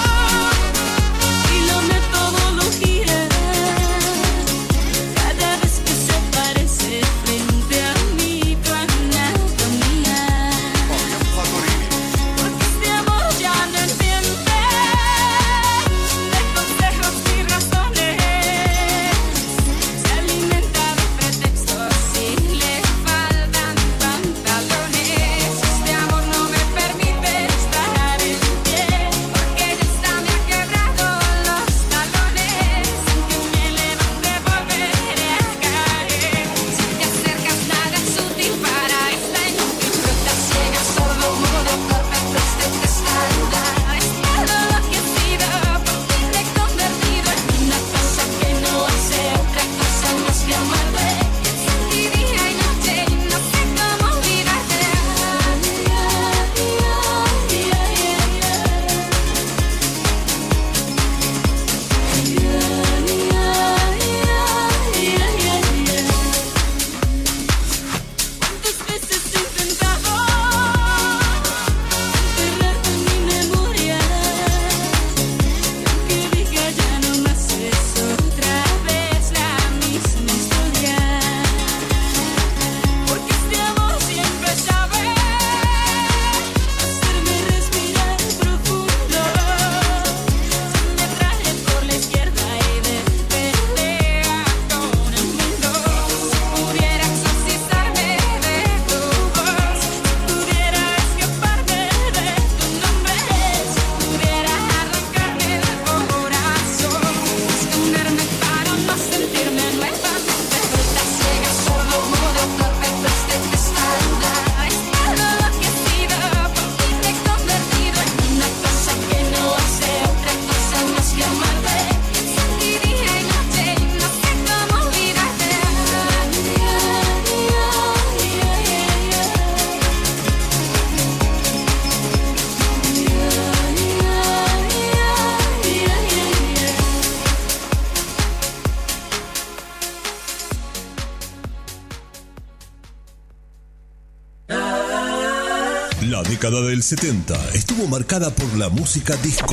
La década del setenta estuvo marcada por la música disco,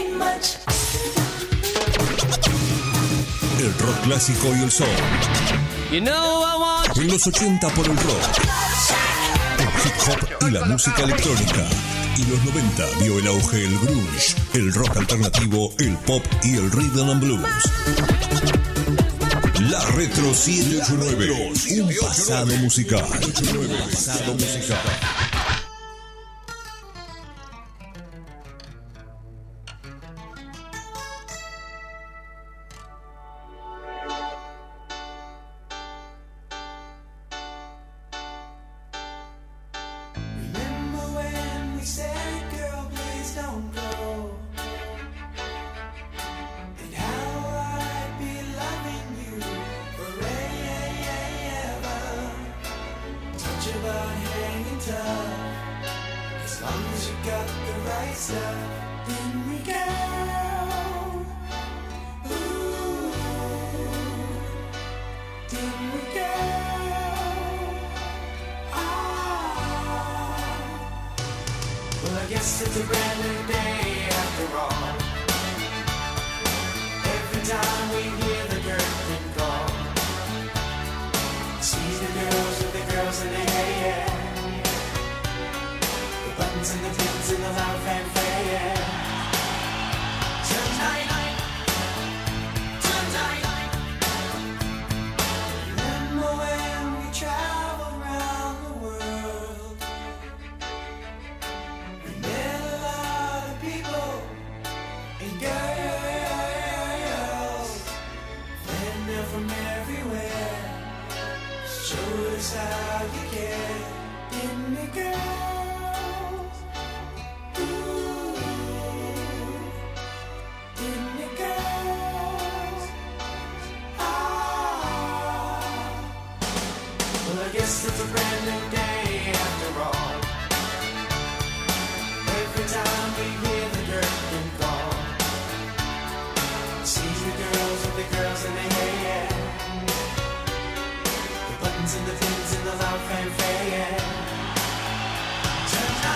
el rock clásico y el soul. En los ochenta por el rock, el hip hop y la música electrónica. Y los noventa vio el auge el grunge, el rock alternativo, el pop y el rhythm and blues. La Retro siete ocho nueve, un pasado musical. Un pasado musical. Tonight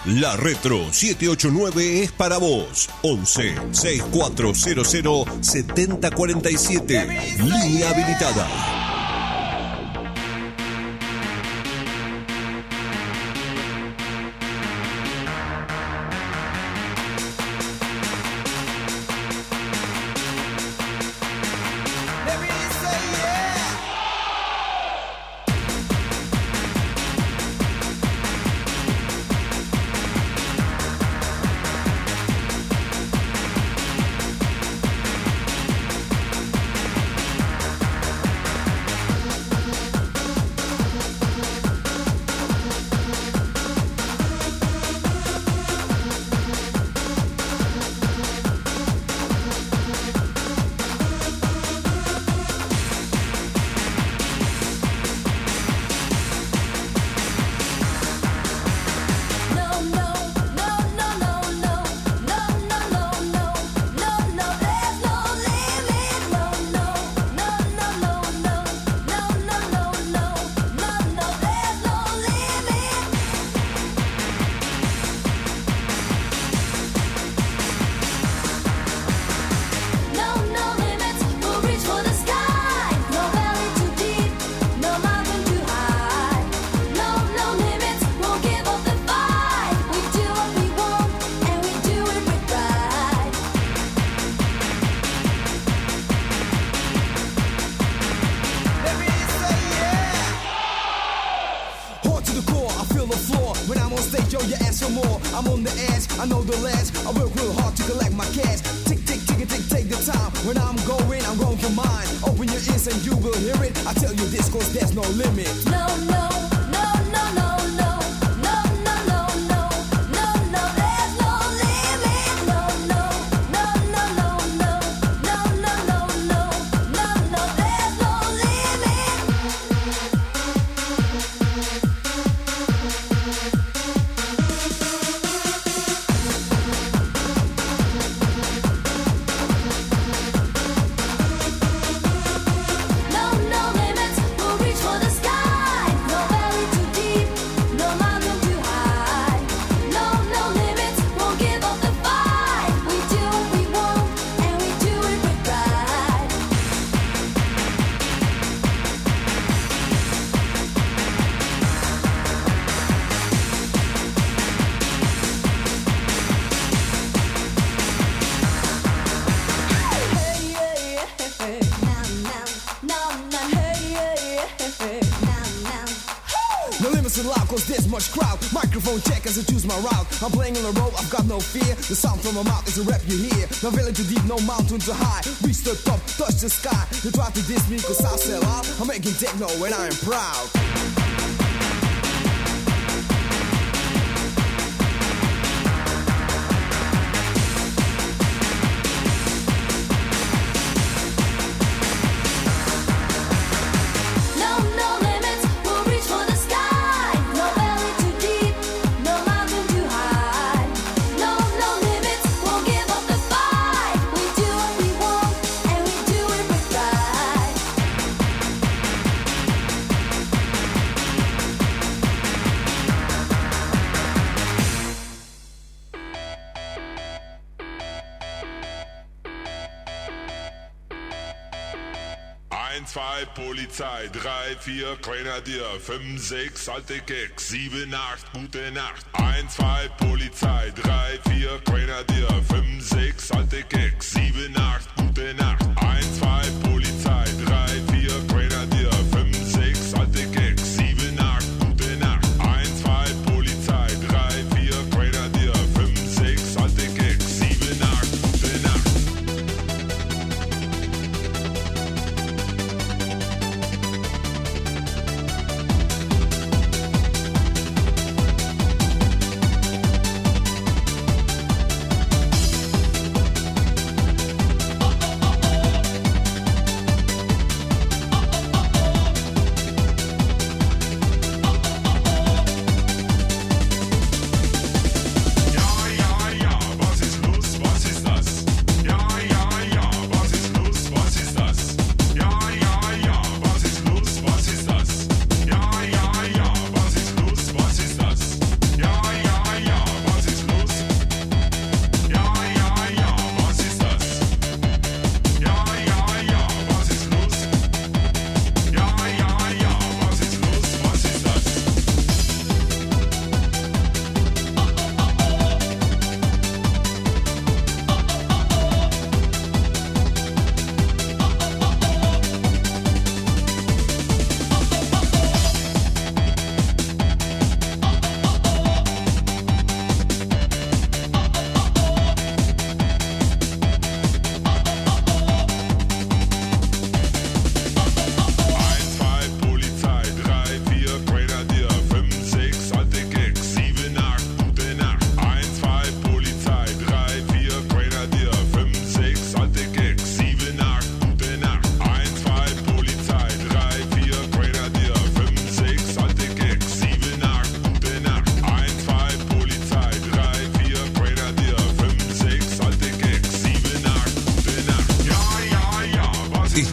La Retro siete ocho nueve es para vos. once, sesenta y cuatro cero cero, setenta cuarenta y siete. Línea habilitada. I'm playing on the road, I've got no fear. The sound from my mouth is a rap you hear. No valley too deep, no mountain too high. Reach the top, touch the sky. You try to diss me cause I sell out. I'm making techno when I am proud. zwei Polizei, drei, vier Grenadier, fünf, sechs alte Keks, sieben, acht gute Nacht. eins, zwei Polizei, drei, vier Grenadier, fünf, sechs alte Keks, sieben, acht gute Nacht. eins, zwei Polizei, drei, vier Grenadier, fünf, sechs alte Keks, sieben, acht gute Nacht. eins, zwei Polizei, drei, vier Grenadier, fünf, sechs alte Keks, sieben, acht gute Nacht.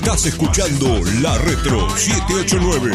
Estás escuchando La Retro siete ocho nueve.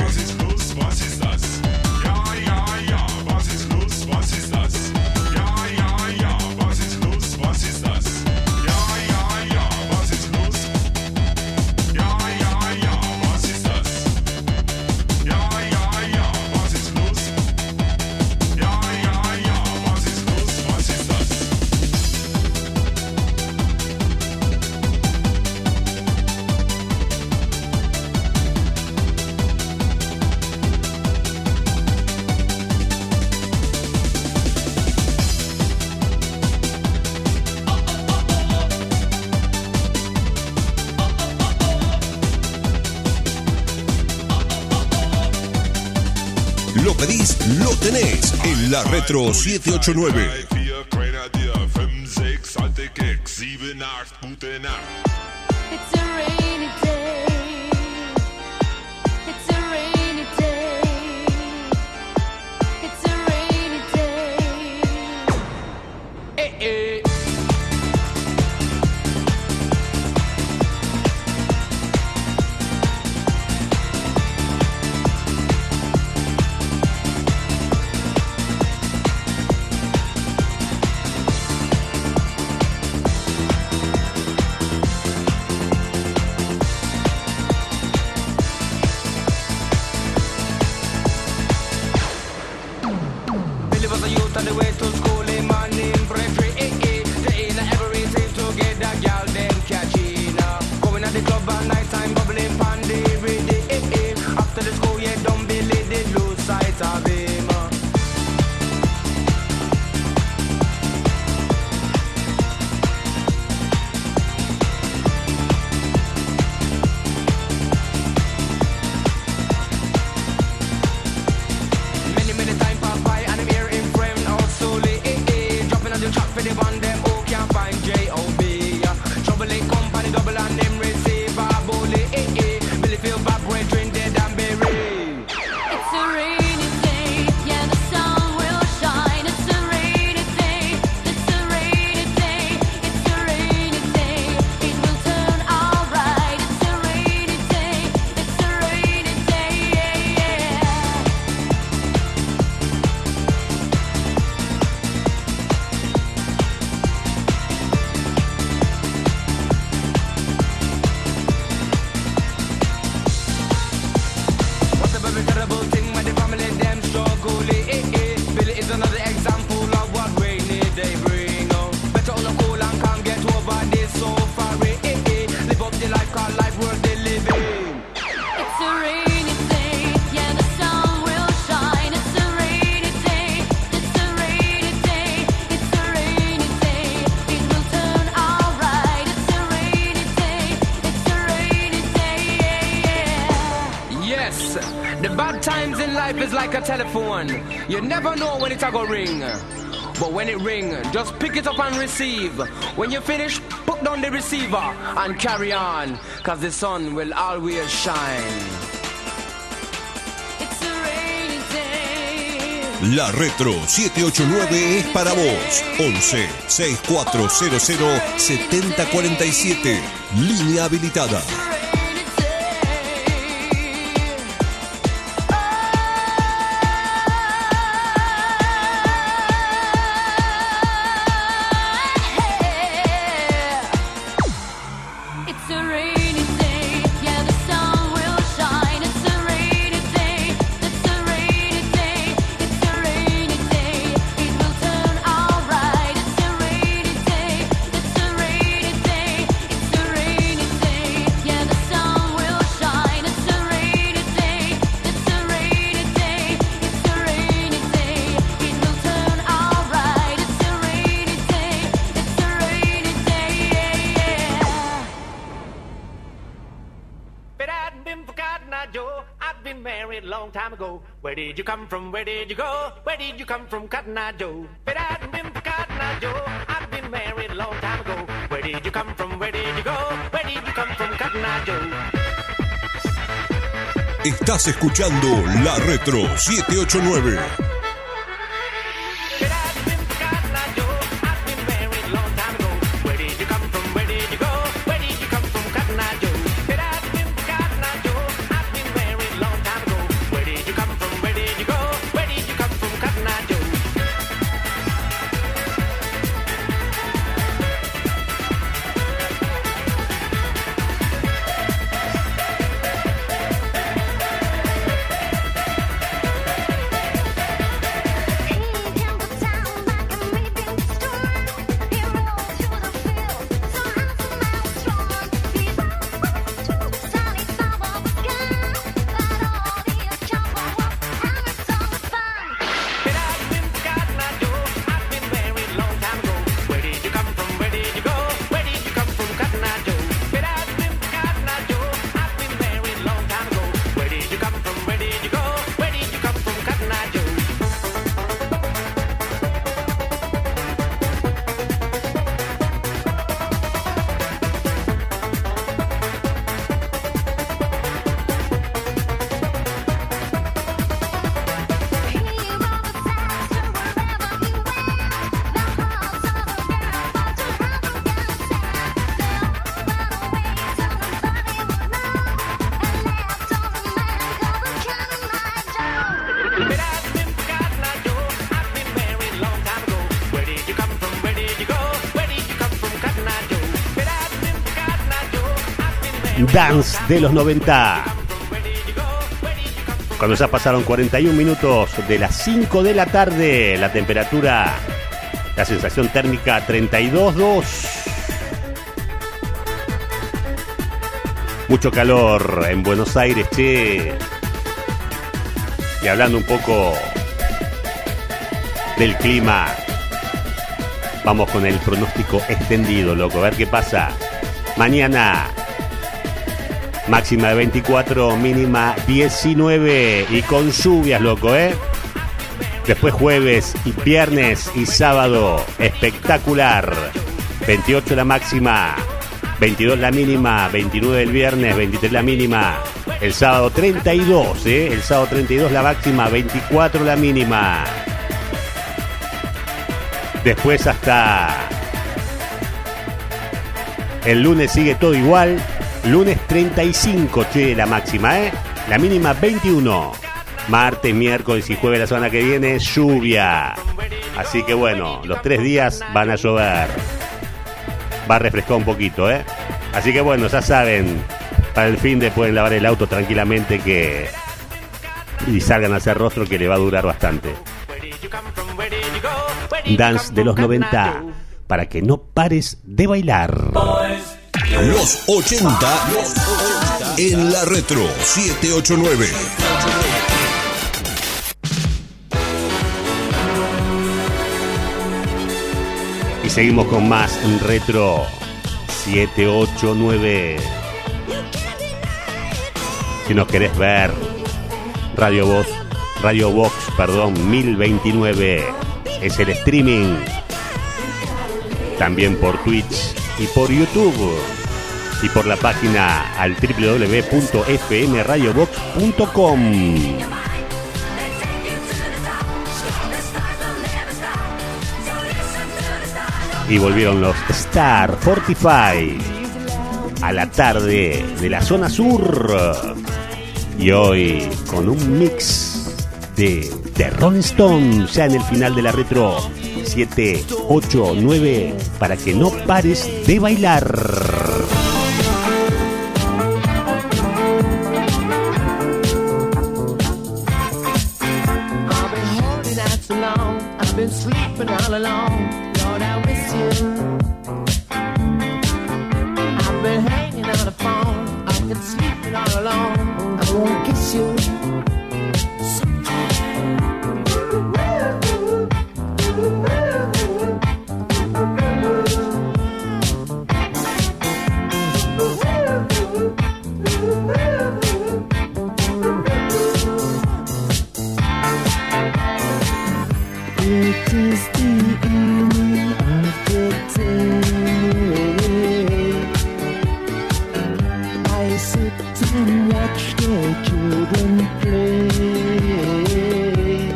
Lo pedís, lo tenés en La Retro siete ocho nueve. It's a rainy day. It's a rainy day. It's a rainy day. Eh, eh. Telephone, you never know when it's a go ring, but when it ring, just pick it up and receive. When you finish, put down the receiver and carry on, cause the sun will always shine. It's a rainy day. La Retro siete ocho nueve es para vos. once, sesenta y cuatro cero cero, setenta cuarenta y siete. Línea habilitada. Where did you come from? Where did you go? Where did you come from, Cotton Eye Joe? But I hadn't been for Cotton Eye Joe. I've been married a long time ago. Where did you come from? Where did you go? Where did you come from, Cotton Eye Joe? Estás escuchando La Retro siete ocho nueve. Where did you come from? Where did you go? Where did you come from, Cotton Eye Joe? Dance de los noventa. Cuando ya pasaron cuarenta y un minutos de las cinco de la tarde, la temperatura, la sensación térmica treinta y dos grados dos. Mucho calor en Buenos Aires, che. Y hablando un poco del clima, vamos con el pronóstico extendido, loco. A ver qué pasa. Mañana, máxima de veinticuatro, mínima diecinueve y con lluvias, loco, ¿eh? Después jueves y viernes y sábado, espectacular. veintiocho la máxima, veintidós la mínima, veintinueve el viernes, veintitrés la mínima. El sábado treinta y dos, ¿eh? El sábado treinta y dos la máxima, veinticuatro la mínima. Después hasta el lunes sigue todo igual. Lunes treinta y cinco, che, la máxima, ¿eh? La mínima veintiuno. Martes, miércoles y jueves la semana que viene, lluvia. Así que bueno, los tres días van a llover. Va a refrescar un poquito, ¿eh? Así que bueno, ya saben, para el fin de pueden lavar el auto tranquilamente que y salgan a hacer rostro, que le va a durar bastante. Dance de los noventa, para que no pares de bailar. Los ochenta en la Retro siete ocho nueve. Y seguimos con más en Retro siete ocho nueve. Si nos querés ver, Radio Vox, Radio Vox, perdón, mil veintinueve es el streaming. También por Twitch y por YouTube. Y por la página al doble u doble u doble u punto f m radio vox punto com. Y volvieron los Star cuarenta y cinco a la tarde de la zona sur. Y hoy con un mix de, de Rolling Stone, ya en el final de la Retro siete ocho nueve, para que no pares de bailar. I've been sleeping all alone, Lord, I miss you. I've been hanging on the phone, I've been sleeping all alone, I won't kiss you. It is the evening of the day. I sit and watch the children play.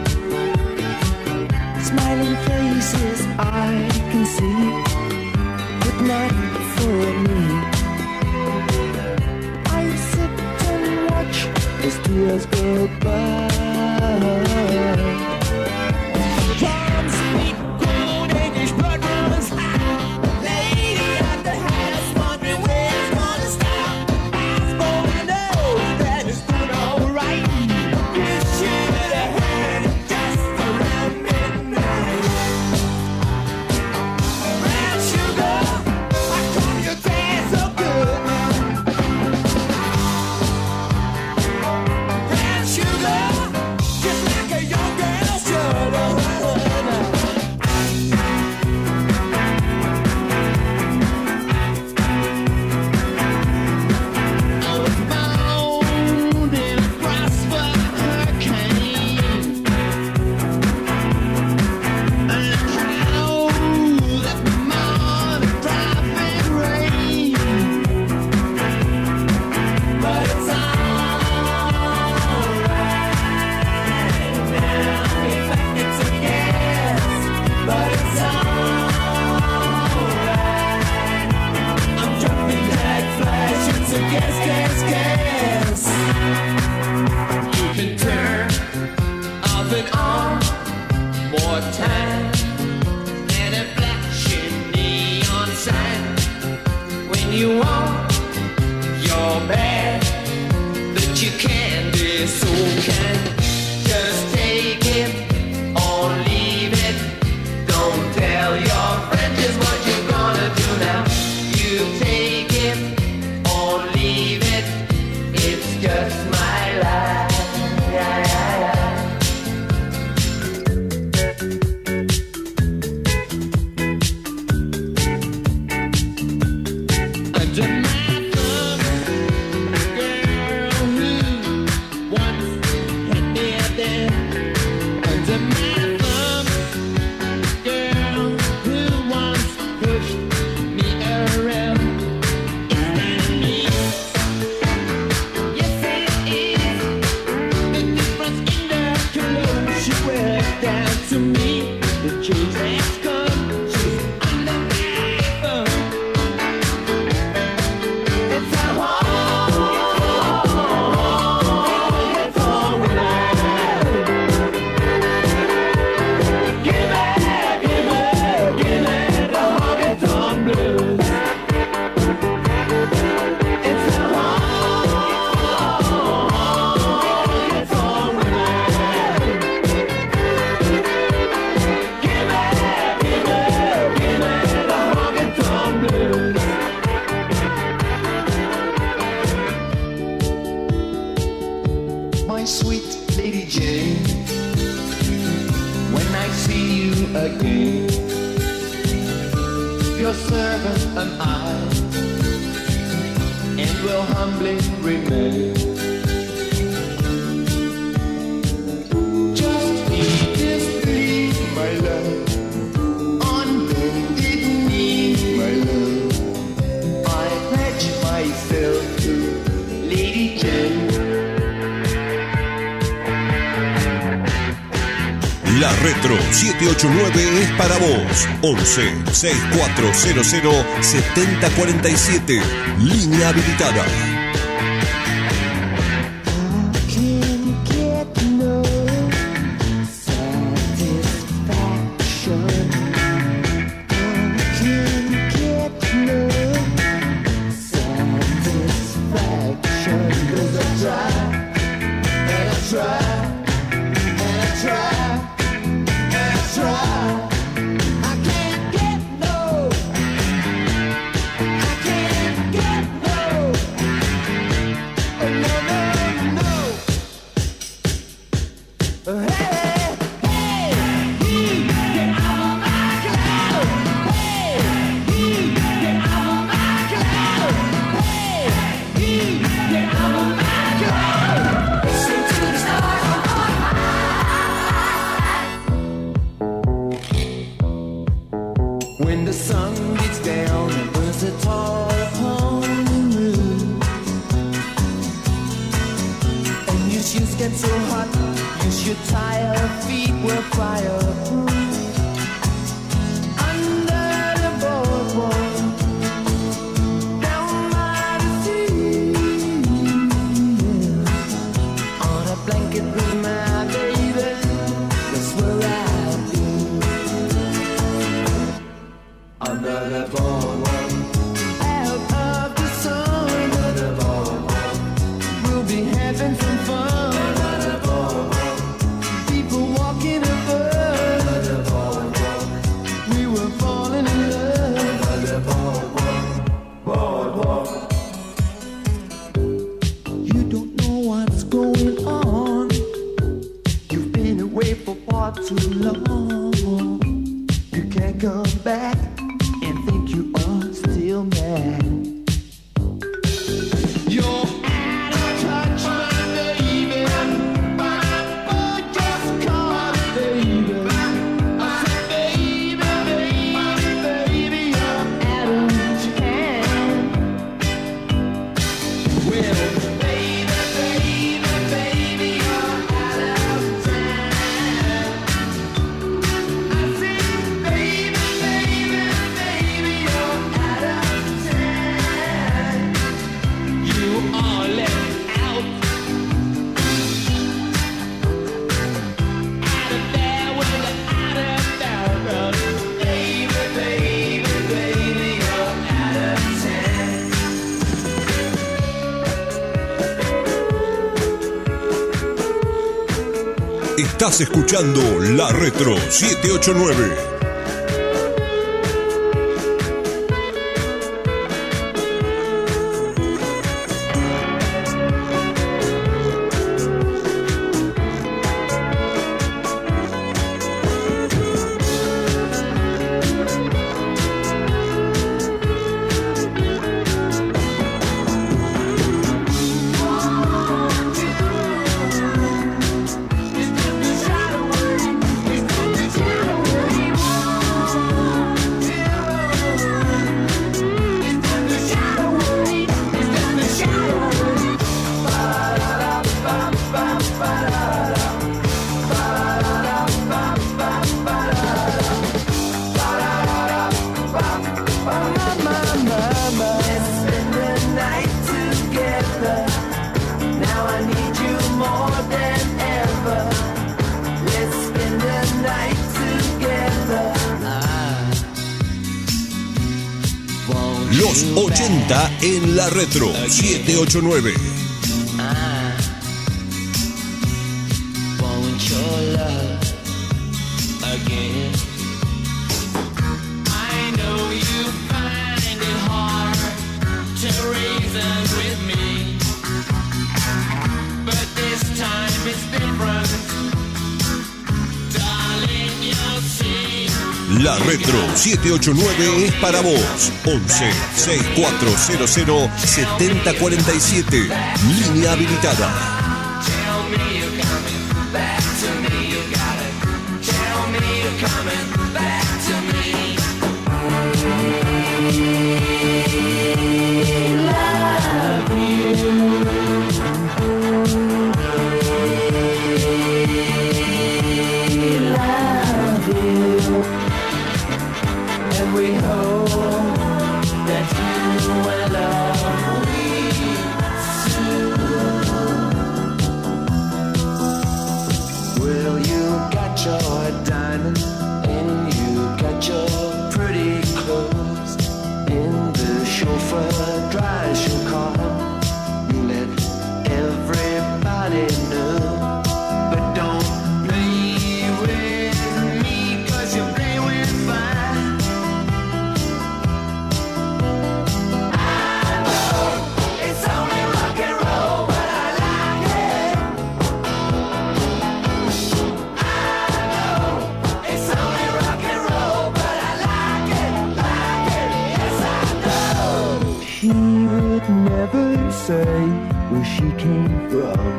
Smiling faces I can see, but not for me. I sit and watch as tears go by. you're bad, that you can't be so can just take it or leave it. Don't tell your friends just what you're gonna do now. You take it or leave it. It's just my life. Yeah, yeah, yeah. My sweet Lady Jane, when I see you again, your servant am I, and will humbly remain. Just please leave my love on bended knee, my love. I pledge myself to Lady Jane. La Retro siete ocho nueve es para vos. once, sesenta y cuatro cero cero, setenta cuarenta y siete. Línea habilitada. When the sun gets down and burns it all upon the roof, and your shoes get so hot, you should tie your feet with fireproof. Under the boardwalk, down by the sea, on a blanket with my baby, that's where I'll be. Under the boardwalk, out of the sun. Under the boardwalk, we'll be having some fun. Under the boardwalk, people walking above. Under the boardwalk, we were falling in love. Under the boardwalk, boardwalk. You don't know what's going on. You've been away for far too long. You can't come back. You are still mad. You're out of touch, my baby. Oh, just call me baby. I said, baby, baby, baby, you're out of time. Well, baby, baby, baby, you're out of time. I said, baby, baby. Estás escuchando La Retro siete ocho nueve. Los ochenta en La Retro siete ocho nueve. La Retro siete ocho nueve es para vos. once, sesenta y cuatro cero cero, setenta cuarenta y siete. Línea habilitada. We hope that you will love me soon. Well, you got your diamond and you got your pretty clothes. In the chauffeur drives your car. You let everybody know, but don't play with me, 'cause you play with fire. Never say where she came from.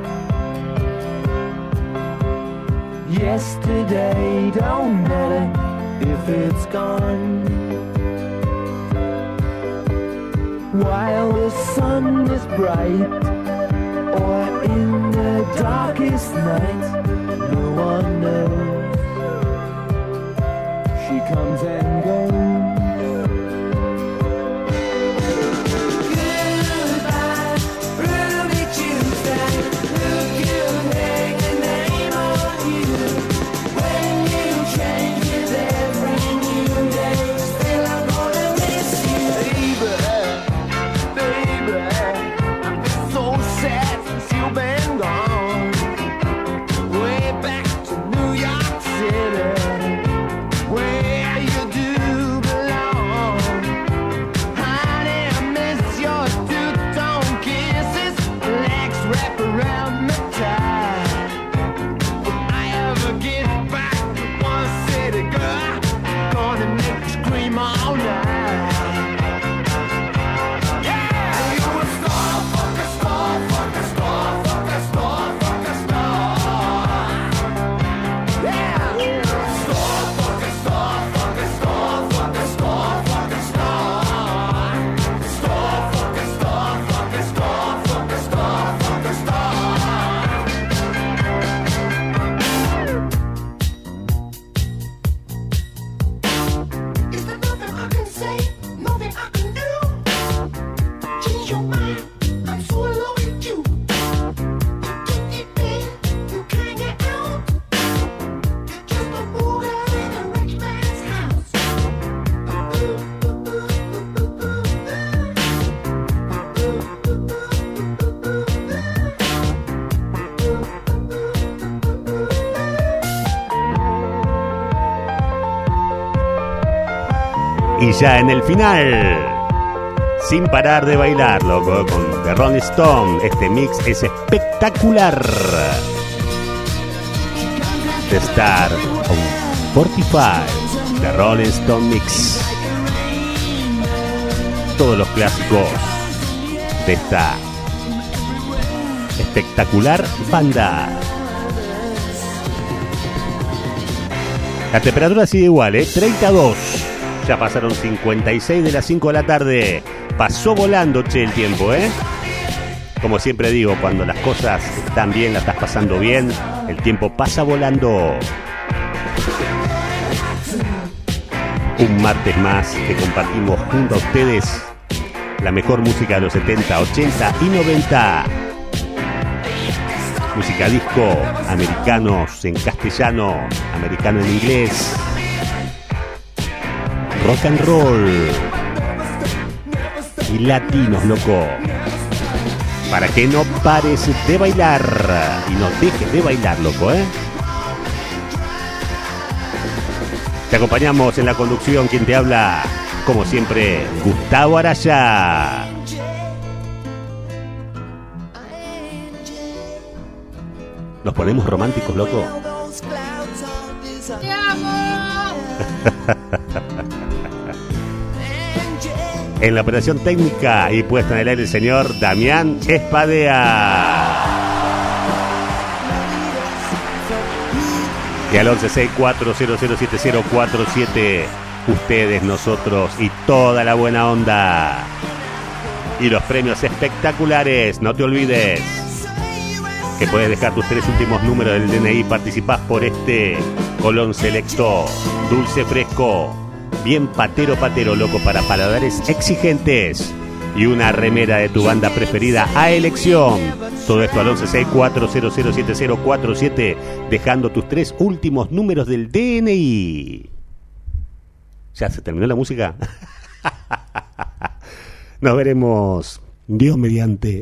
Yesterday don't matter if it's gone. While the sun is bright or in the darkest night, no one knows. She comes and goes. Y ya en el final, sin parar de bailar, loco, con The Rolling Stone. Este mix es espectacular. The Star on cuarenta y cinco, The Rolling Stone Mix. Todos los clásicos de esta espectacular banda. La temperatura sigue igual, ¿eh? treinta y dos. Ya pasaron cincuenta y seis de las cinco de la tarde. Pasó volando, che, el tiempo, ¿eh? Como siempre digo, cuando las cosas están bien, las estás pasando bien, el tiempo pasa volando. Un martes más que compartimos junto a ustedes la mejor música de los setenta, ochenta y noventa. Música disco, americanos en castellano, americano en inglés, rock and roll y latinos, loco. Para que no pares de bailar y no dejes de bailar, loco, ¿eh? Te acompañamos en la conducción, quien te habla, como siempre, Gustavo Araya. ¿Nos ponemos románticos, loco? ¡Te amo! En la operación técnica y puesta en el aire el señor Damián Espadea. Y al once sesenta y cuatro cero cero siete cero cuatro siete, ustedes, nosotros y toda la buena onda. Y los premios espectaculares, no te olvides que puedes dejar tus tres últimos números del D N I. Participás por este Colón Selecto, dulce fresco, bien patero patero, loco, para paladares exigentes, y una remera de tu banda preferida a elección. Todo esto al once sesenta y cuatro cero cero siete cero cuatro siete, dejando tus tres últimos números del D N I. ¿Ya se terminó la música? Nos veremos, Dios mediante.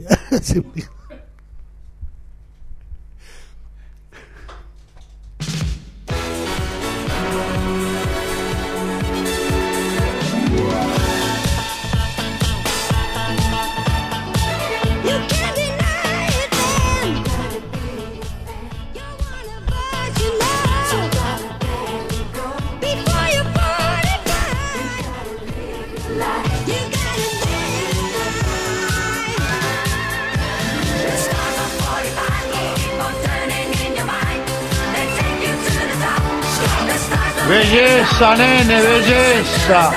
Belleza, nene, belleza.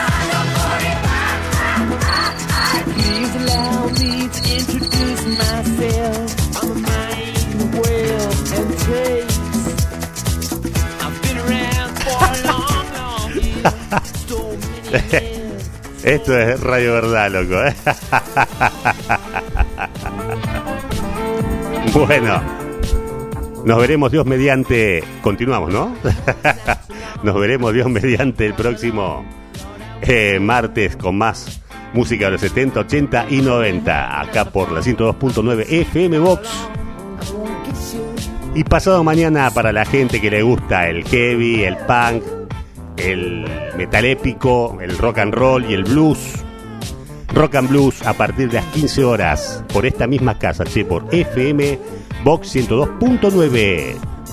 Please allow me to introduce myself. I'm a mind, well, and taste. I've been around for a long, long year. So many years. Esto es Radio Verdad, loco, ¿eh? Bueno, nos veremos, Dios mediante. Continuamos, ¿no? Nos veremos, Dios mediante, el próximo eh, martes con más música de los setenta, ochenta y noventa, acá por la ciento dos punto nueve F M Box. Y pasado mañana, para la gente que le gusta el heavy, el punk, el metal épico, el rock and roll y el blues, rock and blues a partir de las quince horas por esta misma casa, che, por F M Box ciento dos punto nueve.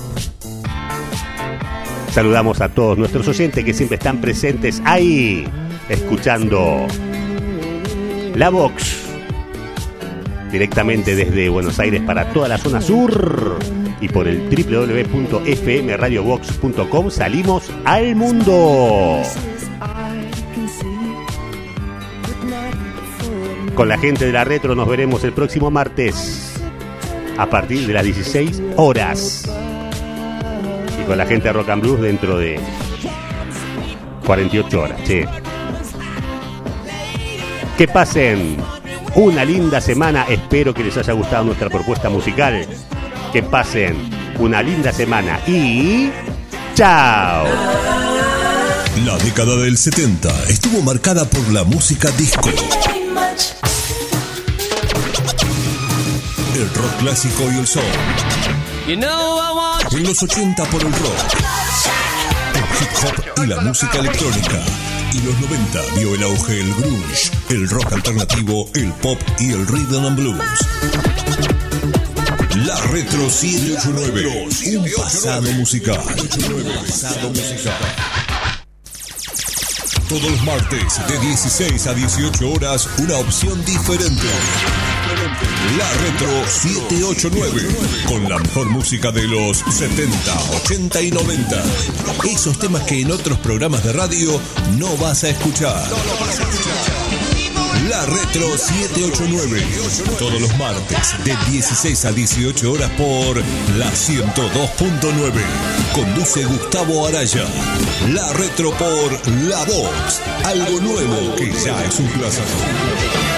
Saludamos a todos nuestros oyentes que siempre están presentes ahí, escuchando la Vox directamente desde Buenos Aires para toda la zona sur, y por el doble u doble u doble u punto f m radio vox punto com salimos al mundo. Con la gente de la retro nos veremos el próximo martes a partir de las dieciséis horas. Y con la gente de Rock and Blues dentro de cuarenta y ocho horas, che. Que pasen una linda semana. Espero que les haya gustado nuestra propuesta musical. Que pasen una linda semana y ¡chao! La década del setenta estuvo marcada por la música disco. El rock clásico y el soul. En los ochenta por el rock, el hip hop y la música electrónica. y los noventa vio el auge del grunge, el rock alternativo, el pop y el rhythm and blues. La Retro siete ocho nueve, un pasado musical. Pasado musical. Todos los martes de dieciséis a dieciocho horas, una opción diferente. La Retro siete ocho nueve, con la mejor música de los setenta, ochenta y noventa. Esos temas que en otros programas de radio no vas a escuchar. La Retro siete ocho nueve, todos los martes de dieciséis a dieciocho horas por la ciento dos punto nueve. Conduce Gustavo Araya. La Retro por La Vox, algo nuevo que ya es un clásico.